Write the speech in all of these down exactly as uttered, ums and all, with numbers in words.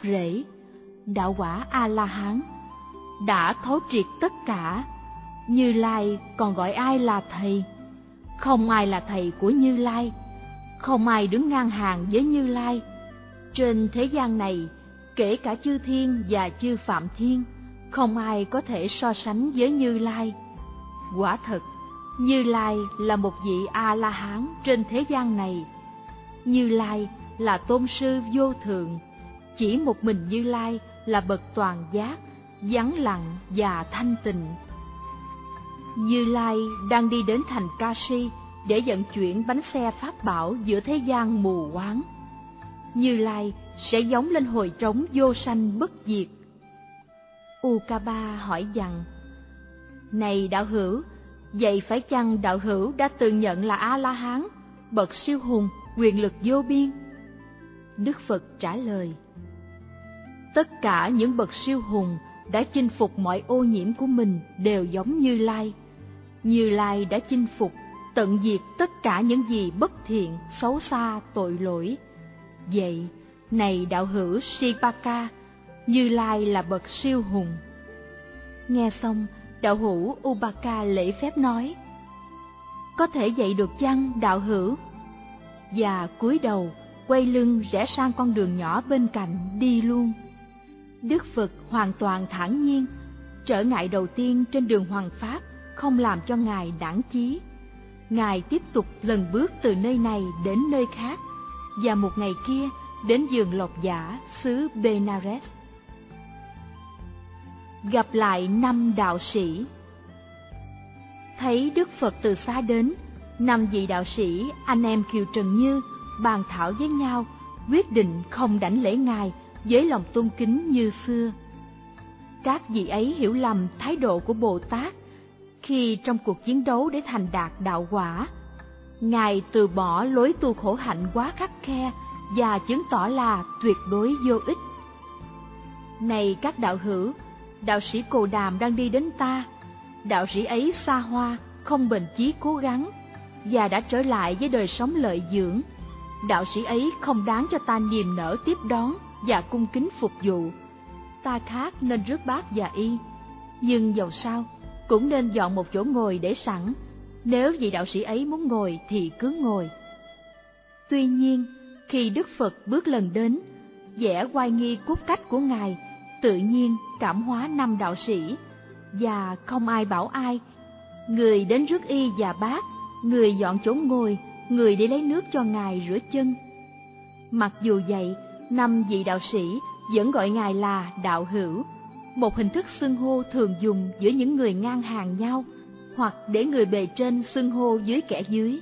rễ, đạo quả A-la-hán, đã thấu triệt tất cả. Như Lai còn gọi ai là thầy? Không ai là thầy của Như Lai, không ai đứng ngang hàng với Như Lai. Trên thế gian này, kể cả chư thiên và chư phạm thiên, không ai có thể so sánh với Như Lai. Quả thật, Như Lai là một vị A-la-hán trên thế gian này. Như Lai là tôn sư vô thượng, chỉ một mình Như Lai là bậc toàn giác, vắng lặng và thanh tịnh. Như Lai đang đi đến thành Kashi để vận chuyển bánh xe pháp bảo giữa thế gian mù quáng. Như Lai sẽ gióng lên hồi trống vô sanh bất diệt. Ukaba hỏi rằng: Này đạo hữu, vậy phải chăng đạo hữu đã tự nhận là A-la-hán, bậc siêu hùng, quyền lực vô biên? Đức Phật trả lời: Tất cả những bậc siêu hùng đã chinh phục mọi ô nhiễm của mình đều giống Như Lai. Như Lai đã chinh phục, tận diệt tất cả những gì bất thiện, xấu xa, tội lỗi. Vậy, này đạo hữu Sipaka, Như Lai là bậc siêu hùng. Nghe xong, đạo hữu Ubaka lễ phép nói: Có thể vậy được chăng đạo hữu? Và cúi đầu, quay lưng rẽ sang con đường nhỏ bên cạnh đi luôn. Đức Phật hoàn toàn thản nhiên. Trở ngại đầu tiên trên đường hoằng pháp không làm cho Ngài nản chí. Ngài tiếp tục lần bước từ nơi này đến nơi khác, và một ngày kia đến vườn lộc giả xứ Benares. Gặp lại năm đạo sĩ. Thấy Đức Phật từ xa đến, năm vị đạo sĩ anh em Kiều Trần Như bàn thảo với nhau, quyết định không đảnh lễ Ngài với lòng tôn kính như xưa. Các vị ấy hiểu lầm thái độ của Bồ Tát khi trong cuộc chiến đấu để thành đạt đạo quả, Ngài từ bỏ lối tu khổ hạnh quá khắt khe và chứng tỏ là tuyệt đối vô ích. Này các đạo hữu, đạo sĩ Cồ Đàm đang đi đến ta. Đạo sĩ ấy xa hoa, không bền chí cố gắng, và đã trở lại với đời sống lợi dưỡng. Đạo sĩ ấy không đáng cho ta niềm nở tiếp đón và cung kính phục vụ. Ta khát nên rước bát và y, nhưng dầu sao cũng nên dọn một chỗ ngồi để sẵn. Nếu vị đạo sĩ ấy muốn ngồi thì cứ ngồi. Tuy nhiên, khi Đức Phật bước lần đến, vẻ oai nghi cốt cách của Ngài tự nhiên cảm hóa năm đạo sĩ, và không ai bảo ai. Người đến rước y và bát, người dọn chỗ ngồi, người đi lấy nước cho Ngài rửa chân. Mặc dù vậy, năm vị đạo sĩ vẫn gọi Ngài là đạo hữu, một hình thức xưng hô thường dùng giữa những người ngang hàng nhau, hoặc để người bề trên xưng hô dưới kẻ dưới.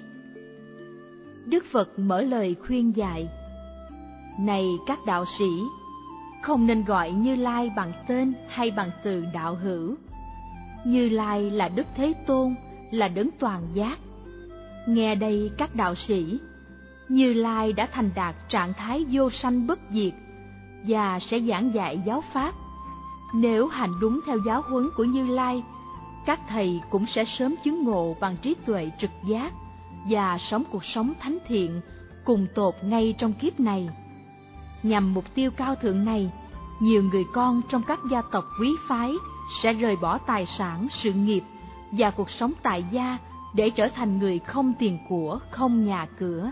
Đức Phật mở lời khuyên dạy: Này các đạo sĩ, không nên gọi Như Lai bằng tên hay bằng từ đạo hữu. Như Lai là Đức Thế Tôn, là đấng toàn giác. Nghe đây các đạo sĩ, Như Lai đã thành đạt trạng thái vô sanh bất diệt và sẽ giảng dạy giáo pháp. Nếu hành đúng theo giáo huấn của Như Lai, các thầy cũng sẽ sớm chứng ngộ bằng trí tuệ trực giác và sống cuộc sống thánh thiện cùng tột ngay trong kiếp này. Nhằm mục tiêu cao thượng này, nhiều người con trong các gia tộc quý phái sẽ rời bỏ tài sản, sự nghiệp và cuộc sống tại gia để trở thành người không tiền của, không nhà cửa.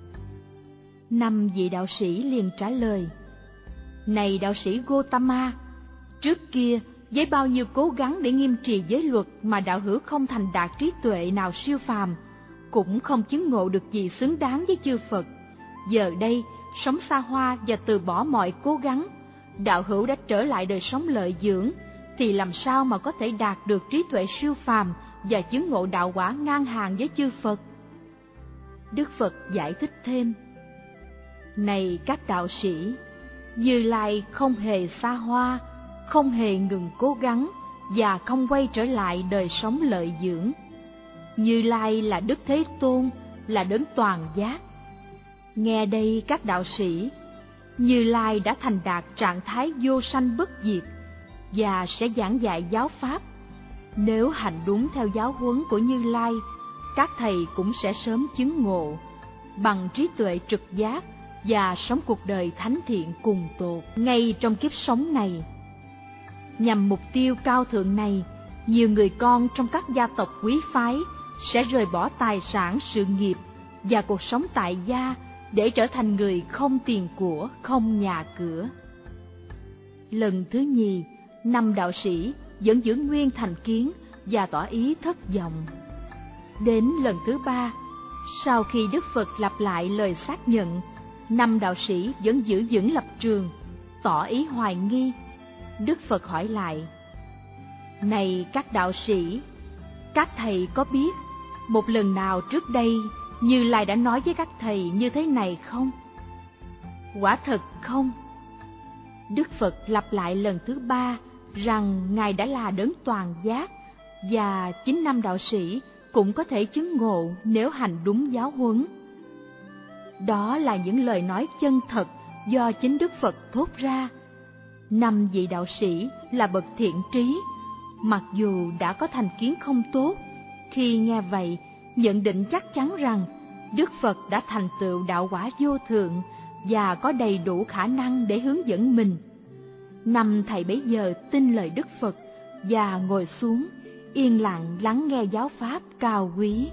Năm vị đạo sĩ liền trả lời: Này đạo sĩ Gotama, trước kia với bao nhiêu cố gắng để nghiêm trì giới luật mà đạo hữu không thành đạt trí tuệ nào siêu phàm, cũng không chứng ngộ được gì xứng đáng với chư Phật. Giờ đây, sống xa hoa và từ bỏ mọi cố gắng, đạo hữu đã trở lại đời sống lợi dưỡng, thì làm sao mà có thể đạt được trí tuệ siêu phàm và chứng ngộ đạo quả ngang hàng với chư Phật? Đức Phật giải thích thêm: Này các đạo sĩ, Như Lai không hề xa hoa, không hề ngừng cố gắng và không quay trở lại đời sống lợi dưỡng. Như Lai là Đức Thế Tôn, là đấng toàn giác. Nghe đây các đạo sĩ, Như Lai đã thành đạt trạng thái vô sanh bất diệt và sẽ giảng dạy giáo pháp. Nếu hành đúng theo giáo huấn của Như Lai, các thầy cũng sẽ sớm chứng ngộ bằng trí tuệ trực giác và sống cuộc đời thánh thiện cùng tột ngay trong kiếp sống này. Nhằm mục tiêu cao thượng này, nhiều người con trong các gia tộc quý phái sẽ rời bỏ tài sản, sự nghiệp và cuộc sống tại gia để trở thành người không tiền của, không nhà cửa. Lần thứ nhì, năm đạo sĩ vẫn giữ nguyên thành kiến và tỏ ý thất vọng. Đến lần thứ ba, sau khi Đức Phật lặp lại lời xác nhận, năm đạo sĩ vẫn giữ vững lập trường, tỏ ý hoài nghi. Đức Phật hỏi lại: Này các đạo sĩ, các thầy có biết một lần nào trước đây Như Lai đã nói với các thầy như thế này không? Quả thật không. Đức Phật lặp lại lần thứ ba rằng Ngài đã là đấng toàn giác, và chính năm đạo sĩ cũng có thể chứng ngộ nếu hành đúng giáo huấn. Đó là những lời nói chân thật do chính Đức Phật thốt ra. Năm vị đạo sĩ là bậc thiện trí, mặc dù đã có thành kiến không tốt, khi nghe vậy nhận định chắc chắn rằng Đức Phật đã thành tựu đạo quả vô thượng và có đầy đủ khả năng để hướng dẫn mình. Năm thầy bấy giờ tin lời Đức Phật và ngồi xuống yên lặng lắng nghe giáo pháp cao quý.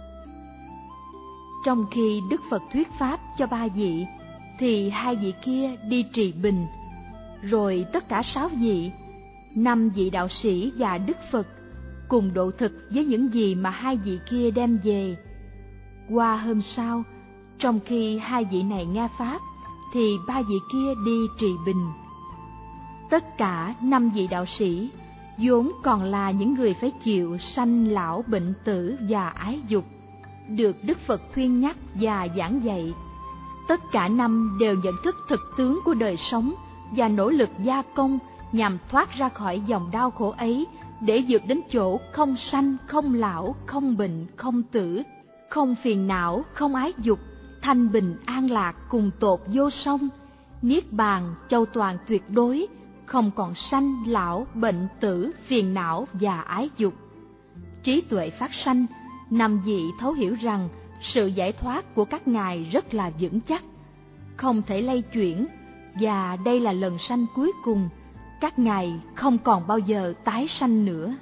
Trong khi Đức Phật thuyết pháp cho ba vị, thì hai vị kia đi trì bình. Rồi tất cả sáu vị, năm vị đạo sĩ và Đức Phật cùng độ thực với những gì mà hai vị kia đem về. Qua hôm sau, trong khi hai vị này nghe pháp, thì ba vị kia đi trì bình. Tất cả năm vị đạo sĩ vốn còn là những người phải chịu sanh lão bệnh tử và ái dục, được Đức Phật khuyên nhắc và giảng dạy. Tất cả năm đều nhận thức thực tướng của đời sống và nỗ lực gia công nhằm thoát ra khỏi dòng đau khổ ấy, để vượt đến chỗ không sanh, không lão, không bệnh, không tử, không phiền não, không ái dục, thanh bình an lạc cùng tột vô song, niết bàn châu toàn tuyệt đối, không còn sanh lão bệnh tử, phiền não và ái dục. Trí tuệ phát sanh, năm vị thấu hiểu rằng sự giải thoát của các ngài rất là vững chắc, không thể lay chuyển, và đây là lần sanh cuối cùng, các ngài không còn bao giờ tái sanh nữa.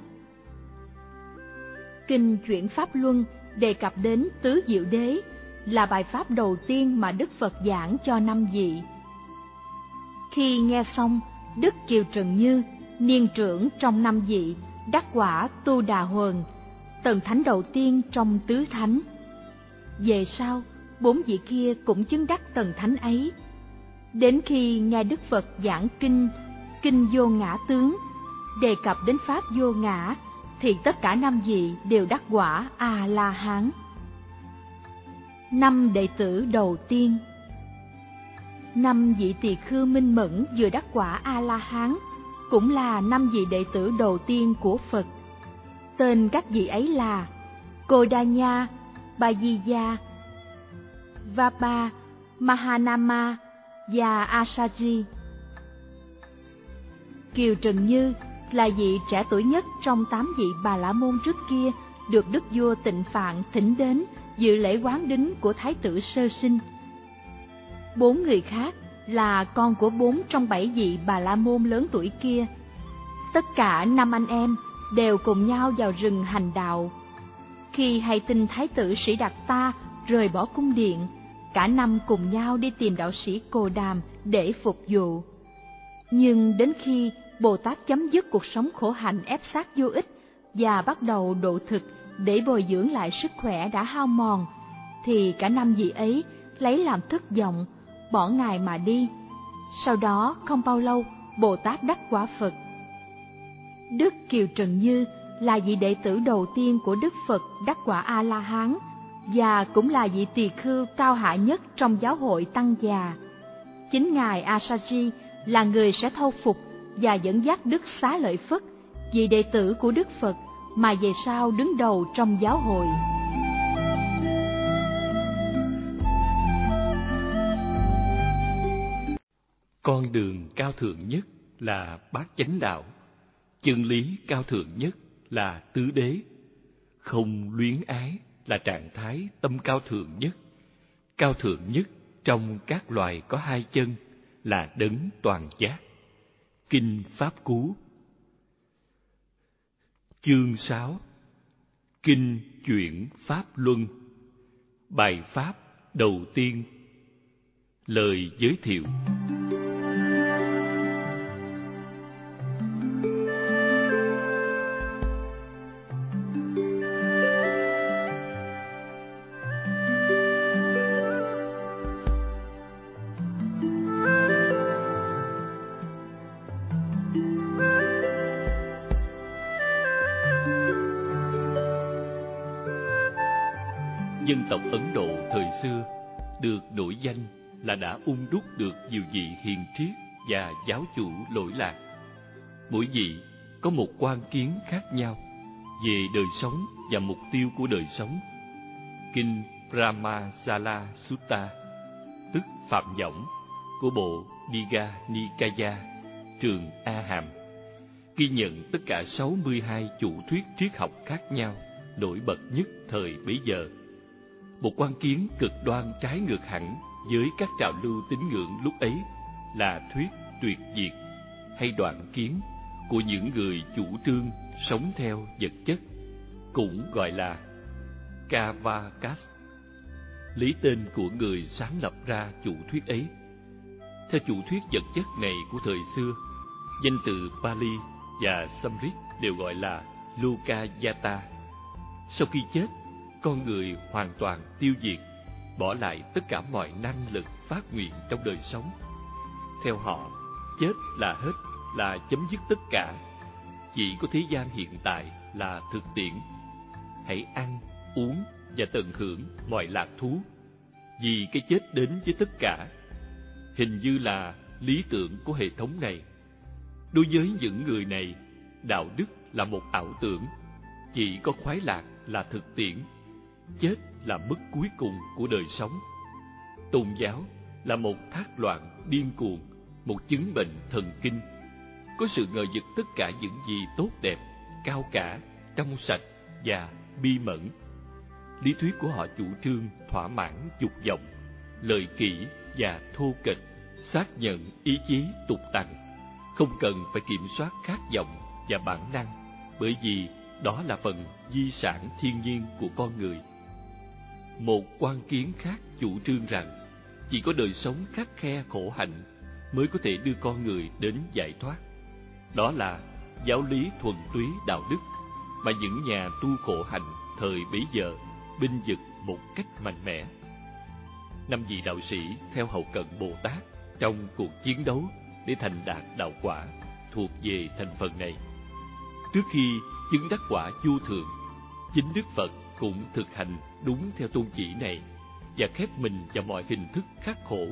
Kinh Chuyển Pháp Luân đề cập đến Tứ Diệu Đế, là bài pháp đầu tiên mà Đức Phật giảng cho năm vị. Khi nghe xong, Đức Kiều Trần Như, niên trưởng trong năm vị, đắc quả Tu Đà Huần, tầng thánh đầu tiên trong tứ thánh. Về sau, bốn vị kia cũng chứng đắc tầng thánh ấy. Đến khi nghe Đức Phật giảng kinh Kinh Vô Ngã Tướng, đề cập đến pháp vô ngã, thì tất cả năm vị đều đắc quả A-la-hán. Năm đệ tử đầu tiên. Năm vị tỳ khưu minh mẫn vừa đắc quả A-la-hán, cũng là năm vị đệ tử đầu tiên của Phật. Tên các vị ấy là Kodanya, Bajija, Vapa, Mahanama và Asaji. Kiều Trần Như là vị trẻ tuổi nhất trong tám vị Bà La Môn trước kia, được Đức vua Tịnh Phạn thỉnh đến dự lễ quán đính của Thái tử sơ sinh. Bốn người khác là con của bốn trong bảy vị Bà La Môn lớn tuổi kia. Tất cả năm anh em đều cùng nhau vào rừng hành đạo. Khi hay tin Thái tử Sĩ Đạt Ta rời bỏ cung điện, cả năm cùng nhau đi tìm đạo sĩ Cồ Đàm để phục vụ. Nhưng đến khi Bồ Tát chấm dứt cuộc sống khổ hạnh ép sát vô ích và bắt đầu độ thực để bồi dưỡng lại sức khỏe đã hao mòn, thì cả năm vị ấy lấy làm thất vọng, bỏ Ngài mà đi. Sau đó không bao lâu, Bồ Tát đắc quả Phật. Đức Kiều Trần Như là vị đệ tử đầu tiên của Đức Phật đắc quả A-la-hán, và cũng là vị tỳ khưu cao hạ nhất trong giáo hội tăng già. Chính Ngài Asaji là người sẽ thâu phục và dẫn dắt Đức Xá Lợi Phất, vị đệ tử của Đức Phật mà về sau đứng đầu trong giáo hội. Con đường cao thượng nhất là bát chánh đạo, chân lý cao thượng nhất là tứ đế, không luyến ái là trạng thái tâm cao thượng nhất, cao thượng nhất trong các loài có hai chân là đấng toàn giác. Kinh Pháp Cú. Chương sáu. Kinh Chuyển Pháp Luân. Bài pháp đầu tiên. Lời giới thiệu. Dân tộc Ấn Độ thời xưa được nổi danh là đã ung đúc được nhiều vị hiền triết và giáo chủ lỗi lạc. Mỗi vị có một quan kiến khác nhau về đời sống và mục tiêu của đời sống. Kinh Brahmajala Sutta, tức Phạm Võng, của bộ Digha Nikaya, trường A Hàm, ghi nhận tất cả sáu mươi hai chủ thuyết triết học khác nhau nổi bật nhất thời bấy giờ. Một quan kiến cực đoan trái ngược hẳn với các trào lưu tín ngưỡng lúc ấy là thuyết tuyệt diệt hay đoạn kiến của những người chủ trương sống theo vật chất, cũng gọi là Kavakas, lấy tên của người sáng lập ra chủ thuyết ấy. Theo chủ thuyết vật chất này của thời xưa, danh từ Pali và Samrit đều gọi là Lokayata. Sau khi chết, con người hoàn toàn tiêu diệt, bỏ lại tất cả mọi năng lực phát nguyện trong đời sống. Theo họ, chết là hết, là chấm dứt tất cả. Chỉ có thế gian hiện tại là thực tiễn. Hãy ăn, uống và tận hưởng mọi lạc thú, vì cái chết đến với tất cả. Hình như là lý tưởng của hệ thống này. Đối với những người này, đạo đức là một ảo tưởng, chỉ có khoái lạc là thực tiễn. Chết là mức cuối cùng của đời sống. Tôn giáo là một thác loạn điên cuồng, một chứng bệnh thần kinh, có sự ngờ vực tất cả những gì tốt đẹp, cao cả, trong sạch và bi mẫn. Lý thuyết của họ chủ trương thỏa mãn dục vọng, lợi kỷ và thô kệch, xác nhận ý chí tục tằn, không cần phải kiểm soát khát vọng và bản năng, bởi vì đó là phần di sản thiên nhiên của con người. Một quan kiến khác chủ trương rằng chỉ có đời sống khắt khe khổ hạnh mới có thể đưa con người đến giải thoát. Đó là giáo lý thuần túy đạo đức mà những nhà tu khổ hạnh thời bấy giờ binh vực một cách mạnh mẽ. Năm vị đạo sĩ theo hậu cận Bồ Tát trong cuộc chiến đấu để thành đạt đạo quả thuộc về thành phần này. Trước khi chứng đắc quả vô thượng, chính Đức Phật cũng thực hành đúng theo tôn chỉ này và khép mình vào mọi hình thức khắc khổ.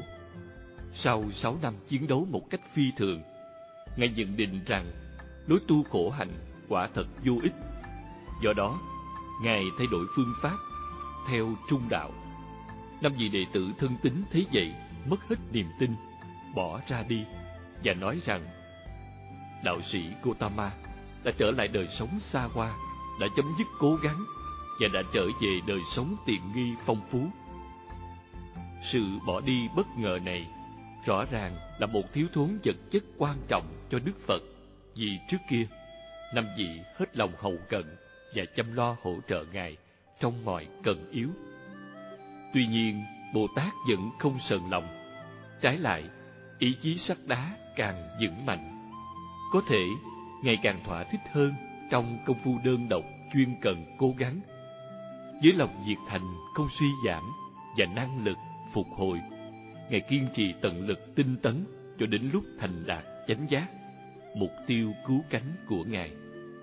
Sau sáu năm chiến đấu một cách phi thường, Ngài nhận định rằng lối tu khổ hạnh quả thật vô ích. Do đó, Ngài thay đổi phương pháp theo trung đạo. Năm vị đệ tử thân tín thấy vậy, mất hết niềm tin, bỏ ra đi và nói rằng đạo sĩ Gotama đã trở lại đời sống xa hoa, đã chấm dứt cố gắng và đã trở về đời sống tiện nghi phong phú. Sự bỏ đi bất ngờ này rõ ràng là một thiếu thốn vật chất quan trọng cho Đức Phật, vì trước kia năm vị hết lòng hậu cận và chăm lo hỗ trợ Ngài trong mọi cần yếu. Tuy nhiên, Bồ Tát vẫn không sờn lòng. Trái lại, ý chí sắt đá càng vững mạnh. Có thể ngày càng thỏa thích hơn trong công phu đơn độc chuyên cần cố gắng. Với lòng nhiệt thành không suy giảm và năng lực phục hồi, Ngài kiên trì tận lực tinh tấn cho đến lúc thành đạt chánh giác, mục tiêu cứu cánh của Ngài.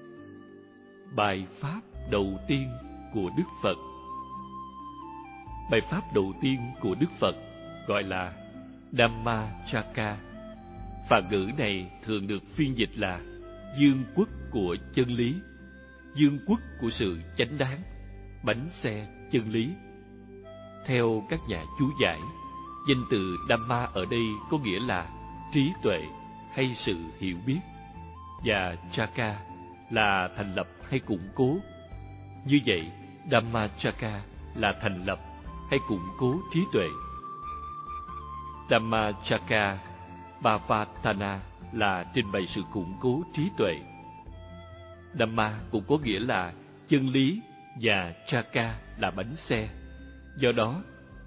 Bài pháp đầu tiên của Đức Phật. Bài pháp đầu tiên của Đức Phật gọi là Dhammacakka. Phạn ngữ này thường được phiên dịch là dương quốc của chân lý, dương quốc của sự chánh đáng, bánh xe chân lý. Theo các nhà chú giải, danh từ Dhamma ở đây có nghĩa là trí tuệ hay sự hiểu biết, và Chaka là thành lập hay củng cố. Như vậy, Dhammacakka là thành lập hay củng cố trí tuệ. Dhammacakka Bhavatthana là trình bày sự củng cố trí tuệ. Dhamma cũng có nghĩa là chân lý và Chakka là bánh xe. Do đó,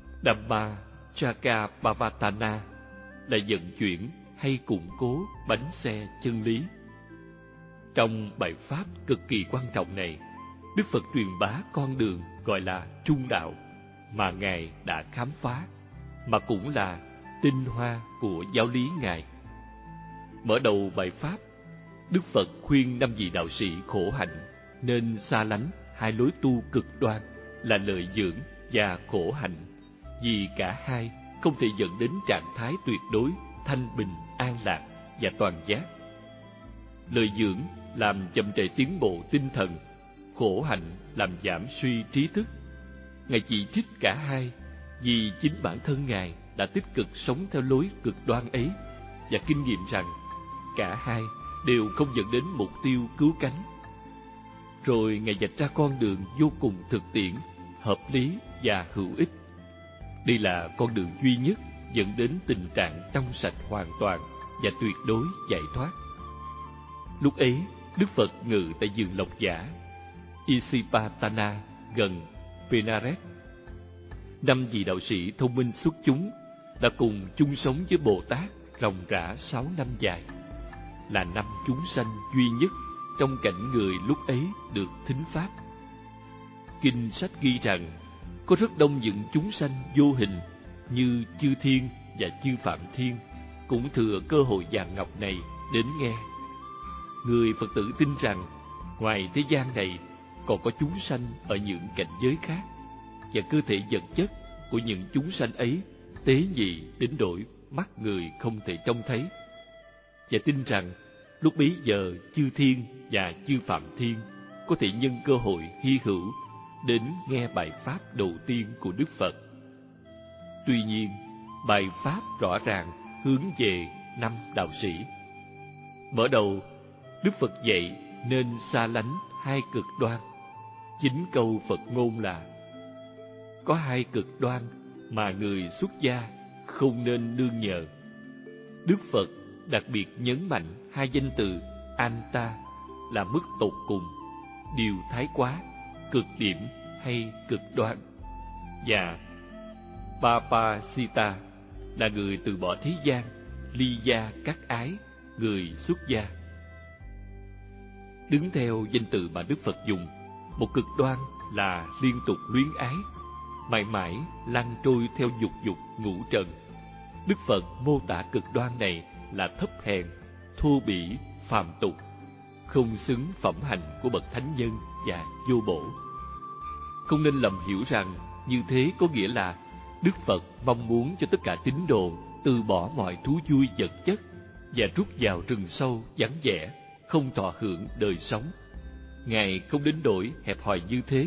Dhammacakka Bhavatthana là vận chuyển hay củng cố bánh xe chân lý. Trong bài pháp cực kỳ quan trọng này, Đức Phật truyền bá con đường gọi là trung đạo mà Ngài đã khám phá, mà cũng là tinh hoa của giáo lý Ngài. Mở đầu bài pháp, Đức Phật khuyên năm vị đạo sĩ khổ hạnh nên xa lánh hai lối tu cực đoan là lợi dưỡng và khổ hạnh, vì cả hai không thể dẫn đến trạng thái tuyệt đối thanh bình, an lạc và toàn giác. Lợi dưỡng làm chậm trễ tiến bộ tinh thần, khổ hạnh làm giảm suy trí thức. Ngài chỉ trích cả hai vì chính bản thân Ngài đã tích cực sống theo lối cực đoan ấy và kinh nghiệm rằng cả hai đều không dẫn đến mục tiêu cứu cánh. Rồi Ngài vạch ra con đường vô cùng thực tiễn, hợp lý và hữu ích. Đây là con đường duy nhất dẫn đến tình trạng trong sạch hoàn toàn và tuyệt đối giải thoát. Lúc ấy, Đức Phật ngự tại vườn Lộc Giả, Isipatana gần Benares. Năm vị đạo sĩ thông minh xuất chúng đã cùng chung sống với Bồ Tát ròng rã sáu năm dài, là năm chúng sanh duy nhất trong cảnh người lúc ấy được thính pháp. Kinh sách ghi rằng có rất đông những chúng sanh vô hình như chư thiên và chư phạm thiên cũng thừa cơ hội vàng ngọc này đến nghe. Người Phật tử tin rằng ngoài thế gian này còn có chúng sanh ở những cảnh giới khác, và cơ thể vật chất của những chúng sanh ấy tế nhị đến đổi mắt người không thể trông thấy, và tin rằng lúc bấy giờ chư thiên và chư phạm thiên có thể nhân cơ hội hy hữu đến nghe bài pháp đầu tiên của Đức Phật. Tuy nhiên, bài pháp rõ ràng hướng về năm đạo sĩ. Mở đầu, Đức Phật dạy nên xa lánh hai cực đoan. Chính câu Phật ngôn là: có hai cực đoan mà người xuất gia không nên nương nhờ. Đức Phật đặc biệt nhấn mạnh hai danh từ Anta là mức tột cùng, điều thái quá, cực điểm hay cực đoan, và Papasita là người từ bỏ thế gian, ly gia cắt ái, người xuất gia. Đứng theo danh từ mà Đức Phật dùng, một cực đoan là liên tục luyến ái, mãi mãi lăn trôi theo dục dục ngũ trần. Đức Phật mô tả cực đoan này là thấp hèn, thô bỉ, phàm tục, không xứng phẩm hạnh của bậc thánh nhân và vô bổ. Không nên lầm hiểu rằng như thế có nghĩa là Đức Phật mong muốn cho tất cả tín đồ từ bỏ mọi thú vui vật chất và rút vào rừng sâu vắng vẻ, không thọ hưởng đời sống. Ngài không đến nỗi hẹp hòi như thế.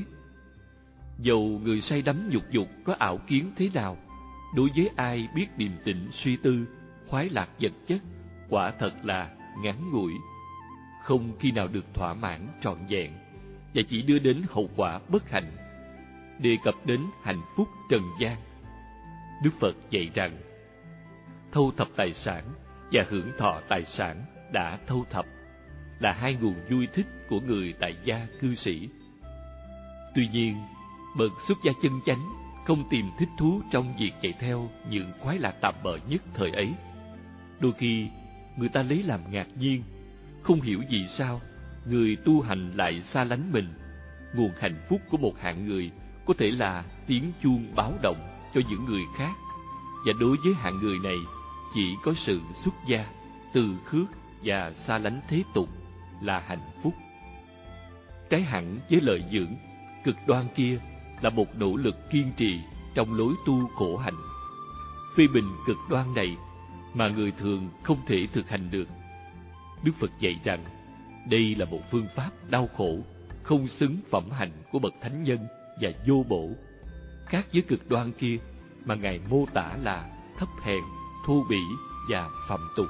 Dầu người say đắm nhục dục có ảo kiến thế nào, đối với ai biết điềm tĩnh suy tư, khoái lạc vật chất quả thật là ngắn ngủi, không khi nào được thỏa mãn trọn vẹn, và chỉ đưa đến hậu quả bất hạnh. Đề cập đến hạnh phúc trần gian, Đức Phật dạy rằng thâu thập tài sản và hưởng thọ tài sản đã thâu thập là hai nguồn vui thích của người tại gia cư sĩ. Tuy nhiên, bậc xuất gia chân chánh không tìm thích thú trong việc chạy theo những khoái lạc tạm bợ nhất thời ấy. Đôi khi, người ta lấy làm ngạc nhiên, không hiểu vì sao người tu hành lại xa lánh mình. Nguồn hạnh phúc của một hạng người có thể là tiếng chuông báo động cho những người khác, và đối với hạng người này chỉ có sự xuất gia, từ khước và xa lánh thế tục là hạnh phúc. Trái hẳn với lợi dưỡng, cực đoan kia là một nỗ lực kiên trì trong lối tu khổ hạnh. Phê bình cực đoan này mà người thường không thể thực hành được. Đức Phật dạy rằng đây là một phương pháp đau khổ, không xứng phẩm hạnh của bậc thánh nhân và vô bổ, khác với cực đoan kia mà Ngài mô tả là thấp hèn, thô bỉ và phàm tục.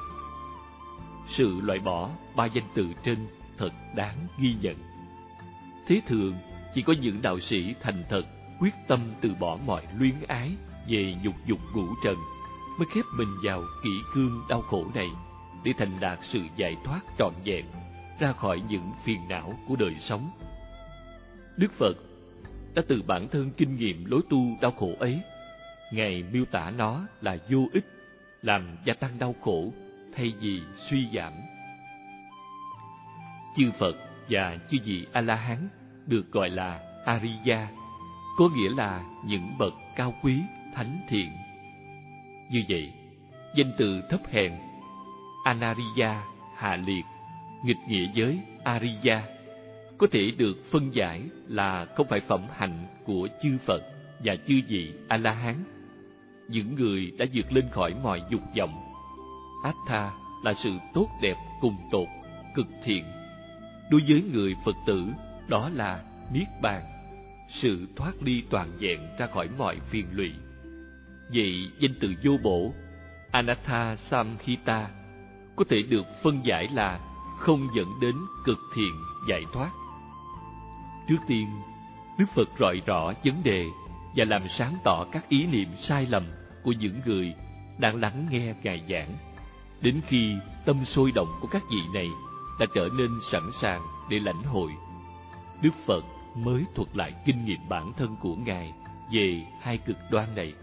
Sự loại bỏ ba danh từ trên thật đáng ghi nhận. Thế thường, chỉ có những đạo sĩ thành thật quyết tâm từ bỏ mọi luyến ái về dục dục ngũ trần, mới khép mình vào kỷ cương đau khổ này để thành đạt sự giải thoát trọn vẹn ra khỏi những phiền não của đời sống. Đức Phật đã từ bản thân kinh nghiệm lối tu đau khổ ấy, Ngài miêu tả nó là vô ích, làm gia tăng đau khổ thay vì suy giảm. Chư Phật và chư vị A-la-hán được gọi là Ariya, có nghĩa là những bậc cao quý, thánh thiện. Như vậy, danh từ thấp hèn Anariya hạ liệt, nghịch nghĩa với Ariya, có thể được phân giải là không phải phẩm hạnh của chư Phật và chư vị A-la-hán, những người đã vượt lên khỏi mọi dục vọng. Attha là sự tốt đẹp cùng tột, cực thiện. Đối với người Phật tử, đó là Niết Bàn, sự thoát ly toàn vẹn ra khỏi mọi phiền lụy. Vậy danh từ vô bổ Anatta Samhita có thể được phân giải là không dẫn đến cực thiện giải thoát. Trước tiên, Đức Phật rọi rõ vấn đề và làm sáng tỏ các ý niệm sai lầm của những người đang lắng nghe Ngài giảng. Đến khi tâm sôi động của các vị này đã trở nên sẵn sàng để lãnh hội, Đức Phật mới thuật lại kinh nghiệm bản thân của Ngài về hai cực đoan này.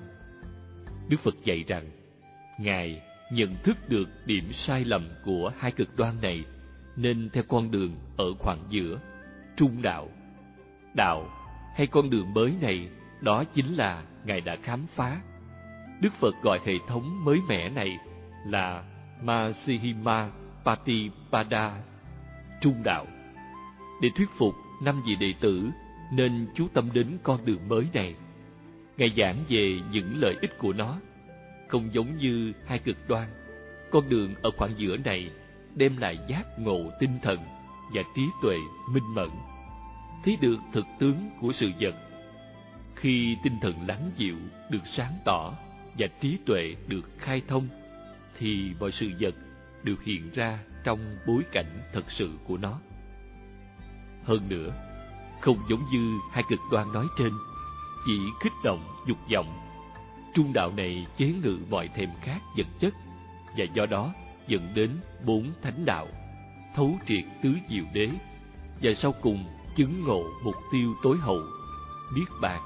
Đức Phật dạy rằng, Ngài nhận thức được điểm sai lầm của hai cực đoan này, nên theo con đường ở khoảng giữa, trung đạo. Đạo hay con đường mới này, đó chính là Ngài đã khám phá. Đức Phật gọi hệ thống mới mẻ này là Masihima Patipada, trung đạo. Để thuyết phục năm vị đệ tử nên chú tâm đến con đường mới này. Ngài giảng về những lợi ích của nó. Không giống như hai cực đoan, con đường ở khoảng giữa này đem lại giác ngộ tinh thần và trí tuệ minh mẫn, thấy được thực tướng của sự vật. Khi tinh thần lắng dịu được sáng tỏ và trí tuệ được khai thông, thì mọi sự vật được hiện ra trong bối cảnh thật sự của nó. Hơn nữa, không giống như hai cực đoan nói trên, chỉ kích động dục vọng, trung đạo này chế ngự mọi thèm khát vật chất, và do đó dẫn đến bốn thánh đạo, thấu triệt tứ diệu đế, và sau cùng chứng ngộ mục tiêu tối hậu, Niết Bàn.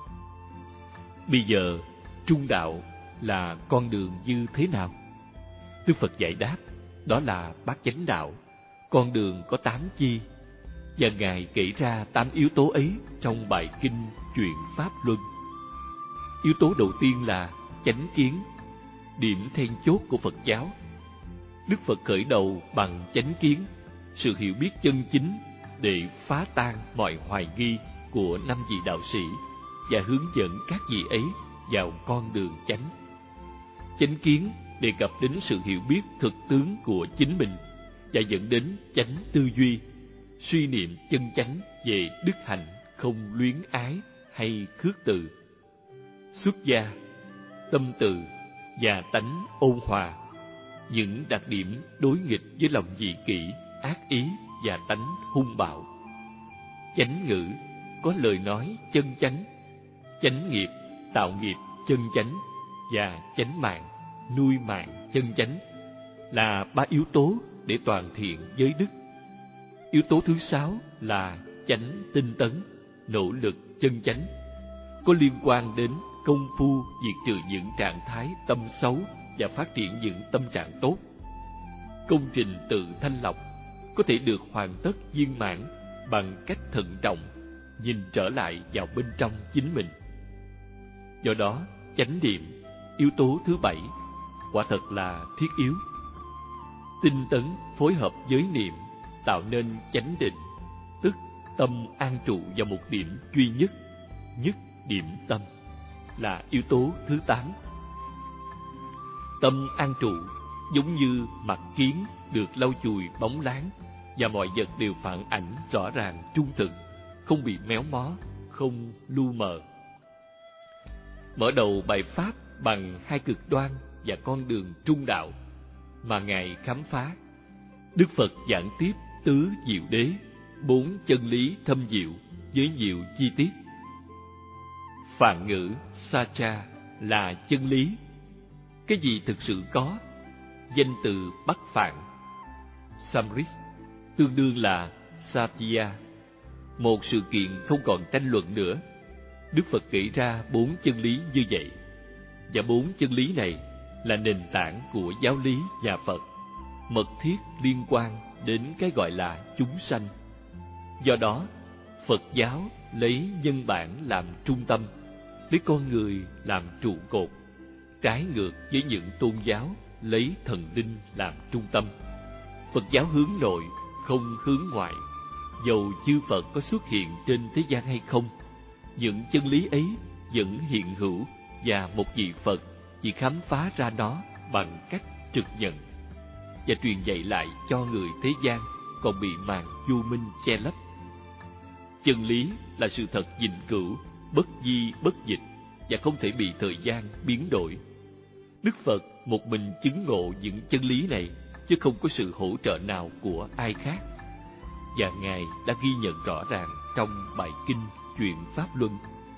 Bây giờ, trung đạo là con đường như thế nào? Đức Phật giải đáp, đó là bát chánh đạo, con đường có tám chi, và Ngài kể ra tám yếu tố ấy trong bài kinh Chuyện Pháp Luân. Yếu tố đầu tiên là chánh kiến, điểm then chốt của Phật giáo. Đức Phật khởi đầu bằng chánh kiến, sự hiểu biết chân chính để phá tan mọi hoài nghi của năm vị đạo sĩ và hướng dẫn các vị ấy vào con đường chánh. Chánh kiến đề cập đến sự hiểu biết thực tướng của chính mình và dẫn đến chánh tư duy, suy niệm chân chánh về đức hạnh không luyến ái hay khước từ. Xuất gia, tâm từ và tánh ôn hòa, những đặc điểm đối nghịch với lòng dị kỷ, ác ý và tánh hung bạo. Chánh ngữ, có lời nói chân chánh. Chánh nghiệp, tạo nghiệp chân chánh. Và chánh mạng, nuôi mạng chân chánh, là ba yếu tố để toàn thiện giới đức. Yếu tố thứ sáu là chánh tinh tấn, nỗ lực chân chánh, có liên quan đến công phu diệt trừ những trạng thái tâm xấu và phát triển những tâm trạng tốt. Công trình tự thanh lọc có thể được hoàn tất viên mãn bằng cách thận trọng, nhìn trở lại vào bên trong chính mình. Do đó, chánh niệm, yếu tố thứ bảy, quả thật là thiết yếu. Tinh tấn phối hợp với niệm tạo nên chánh định, tức tâm an trụ vào một điểm duy nhất, nhất điểm tâm, là yếu tố thứ tám. Tâm an trụ giống như mặt kiến được lau chùi bóng láng, và mọi vật đều phản ảnh rõ ràng trung thực, không bị méo mó, không lu mờ. Mở đầu bài pháp bằng hai cực đoan và con đường trung đạo mà Ngài khám phá, Đức Phật giảng tiếp tứ diệu đế, bốn chân lý thâm diệu với nhiều chi tiết. Phạn ngữ Sacha là chân lý. cái gì thực sự có. Danh từ Bắc Phạn, Samrit, tương đương là Satya, một sự kiện không còn tranh luận nữa. Đức Phật kể ra bốn chân lý như vậy, và bốn chân lý này là nền tảng của giáo lý nhà Phật, mật thiết liên quan đến cái gọi là chúng sanh. Do đó, Phật giáo lấy nhân bản làm trung tâm, lấy con người làm trụ cột, trái ngược với những tôn giáo lấy thần linh làm trung tâm. Phật giáo hướng nội, không hướng ngoại. Dầu chư Phật có xuất hiện trên thế gian hay không, những chân lý ấy vẫn hiện hữu, và một vị Phật chỉ khám phá ra nó bằng cách trực nhận và truyền dạy lại cho người thế gian còn bị màn vô minh che lấp. Chân lý là sự thật vĩnh cửu, bất di bất dịch, và không thể bị thời gian biến đổi. Đức Phật một mình chứng ngộ những chân lý này, chứ không có sự hỗ trợ nào của ai khác. Và Ngài đã ghi nhận rõ ràng trong bài kinh Chuyện Pháp Luân.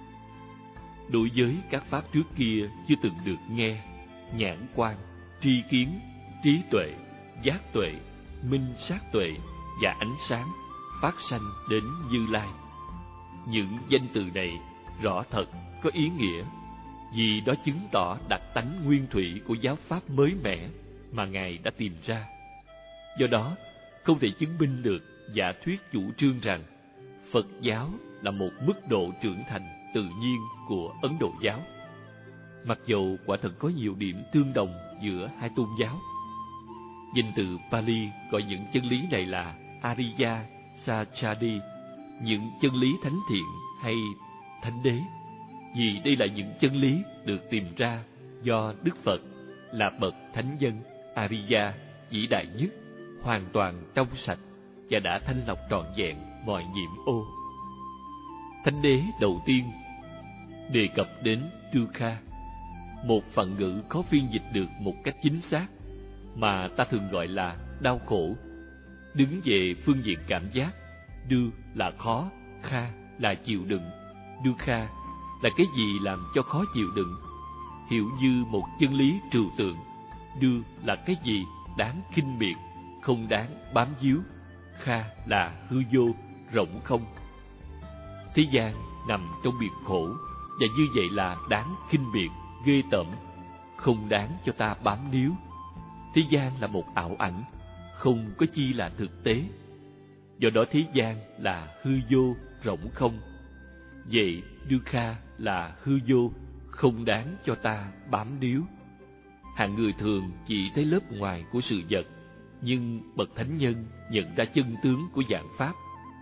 Đối với các pháp trước kia chưa từng được nghe, nhãn quan, tri kiến, trí tuệ, giác tuệ, minh sát tuệ và ánh sáng phát sanh đến Như Lai. Những danh từ này rõ thật có ý nghĩa, vì đó chứng tỏ đặc tánh nguyên thủy của giáo pháp mới mẻ mà Ngài đã tìm ra. Do đó, không thể chứng minh được giả thuyết chủ trương rằng Phật giáo là một mức độ trưởng thành tự nhiên của Ấn Độ giáo, mặc dầu quả thật có nhiều điểm tương đồng giữa hai tôn giáo. Danh từ Pali gọi những chân lý này là Ariya Sachadi, những chân lý thánh thiện hay thánh đế, vì đây là những chân lý được tìm ra do Đức Phật là bậc thánh nhân Ariya vĩ đại nhất, hoàn toàn trong sạch và đã thanh lọc trọn vẹn mọi nhiễm ô. Thánh đế đầu tiên đề cập đến dukkha, một phận ngữ khó phiên dịch được một cách chính xác, mà ta thường gọi là đau khổ. Đứng về phương diện cảm giác, du là khó, kha là chịu đựng. Dukkha là cái gì làm cho khó chịu đựng. Hiểu như một chân lý trừu tượng, du là cái gì đáng khinh miệt, không đáng bám víu. Kha là hư vô, rỗng không. Thế gian nằm trong biển khổ, và như vậy là đáng khinh miệt, ghê tởm, không đáng cho ta bám níu. Thế gian là một ảo ảnh, không có chi là thực tế. Do đó thế gian là hư vô, rỗng không. Vậy dukkha là hư vô, không đáng cho ta bám níu. Hạng người thường chỉ thấy lớp ngoài của sự vật, nhưng bậc thánh nhân nhận ra chân tướng của vạn pháp.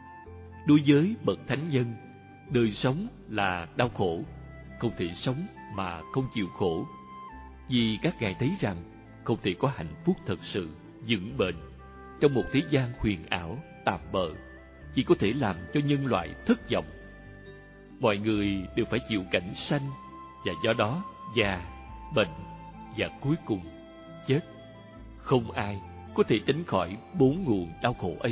Đối với bậc thánh nhân, đời sống là đau khổ, không thể sống mà không chịu khổ, vì các ngài thấy rằng không thể có hạnh phúc thật sự vững bền trong một thế gian huyền ảo tạm bợ, chỉ có thể làm cho nhân loại thất vọng. Mọi người đều phải chịu cảnh sanh, và do đó già, bệnh và cuối cùng chết. Không ai có thể tránh khỏi bốn nguồn đau khổ ấy.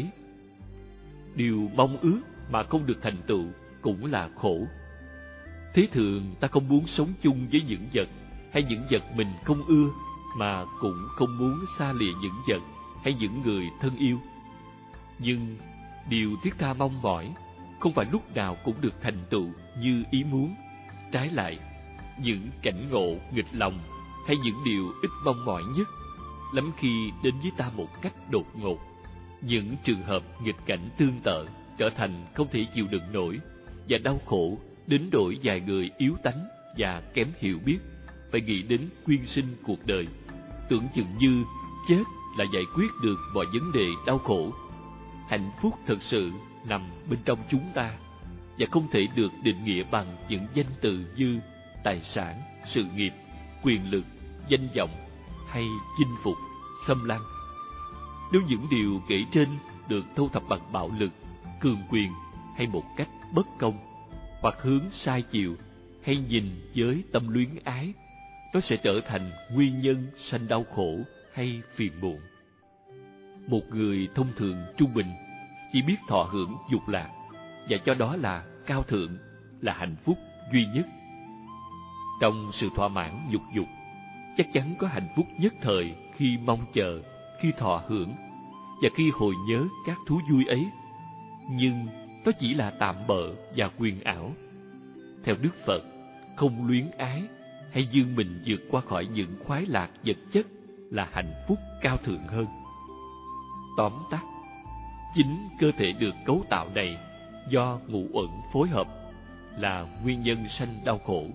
Điều mong ước mà không được thành tựu cũng là khổ. Thế thường ta không muốn sống chung với những vật hay những vật mình không ưa, mà cũng không muốn xa lìa những vật hay những người thân yêu. Nhưng điều thiết tha mong mỏi không phải lúc nào cũng được thành tựu như ý muốn. Trái lại, những cảnh ngộ nghịch lòng hay những điều ít mong mỏi nhất lắm khi đến với ta một cách đột ngột. Những trường hợp nghịch cảnh tương tự trở thành không thể chịu đựng nổi, và đau khổ đến nỗi vài người yếu tánh và kém hiểu biết phải nghĩ đến quyên sinh cuộc đời, tưởng chừng như chết là giải quyết được mọi vấn đề đau khổ. Hạnh phúc thật sự nằm bên trong chúng ta, và không thể được định nghĩa bằng những danh từ như tài sản, sự nghiệp, quyền lực, danh vọng hay chinh phục, xâm lăng. Nếu những điều kể trên được thu thập bằng bạo lực, cường quyền hay một cách bất công, hoặc hướng sai chiều, hay nhìn với tâm luyến ái, nó sẽ trở thành nguyên nhân sanh đau khổ hay phiền muộn. Một người thông thường trung bình chỉ biết thọ hưởng dục lạc, và cho đó là cao thượng, là hạnh phúc duy nhất. Trong sự thỏa mãn dục dục, chắc chắn có hạnh phúc nhất thời khi mong chờ, khi thọ hưởng và khi hồi nhớ các thú vui ấy. Nhưng đó chỉ là tạm bợ và huyền ảo. Theo Đức Phật, không luyến ái hay dương mình vượt qua khỏi những khoái lạc vật chất là hạnh phúc cao thượng hơn. Tóm tắt, chính cơ thể được cấu tạo này do ngũ uẩn phối hợp là nguyên nhân sanh đau khổ.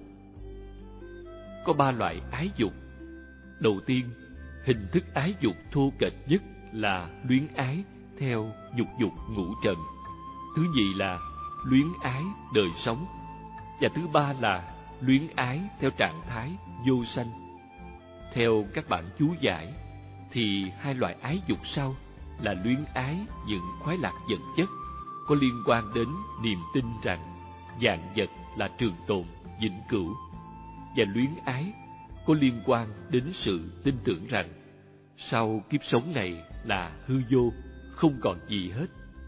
Có ba loại ái dục. Đầu tiên, hình thức ái dục thô kệch nhất là luyến ái theo nhục dục ngũ trần. Thứ nhì là luyến ái đời sống. Và thứ ba là luyến ái theo trạng thái vô sanh. Theo các bản chú giải, thì hai loại ái dục sau là luyến ái những khoái lạc vật chất có liên quan đến niềm tin rằng vạn vật là trường tồn, vĩnh cửu, và luyến ái có liên quan đến sự tin tưởng rằng sau kiếp sống này là hư vô, không còn gì hết.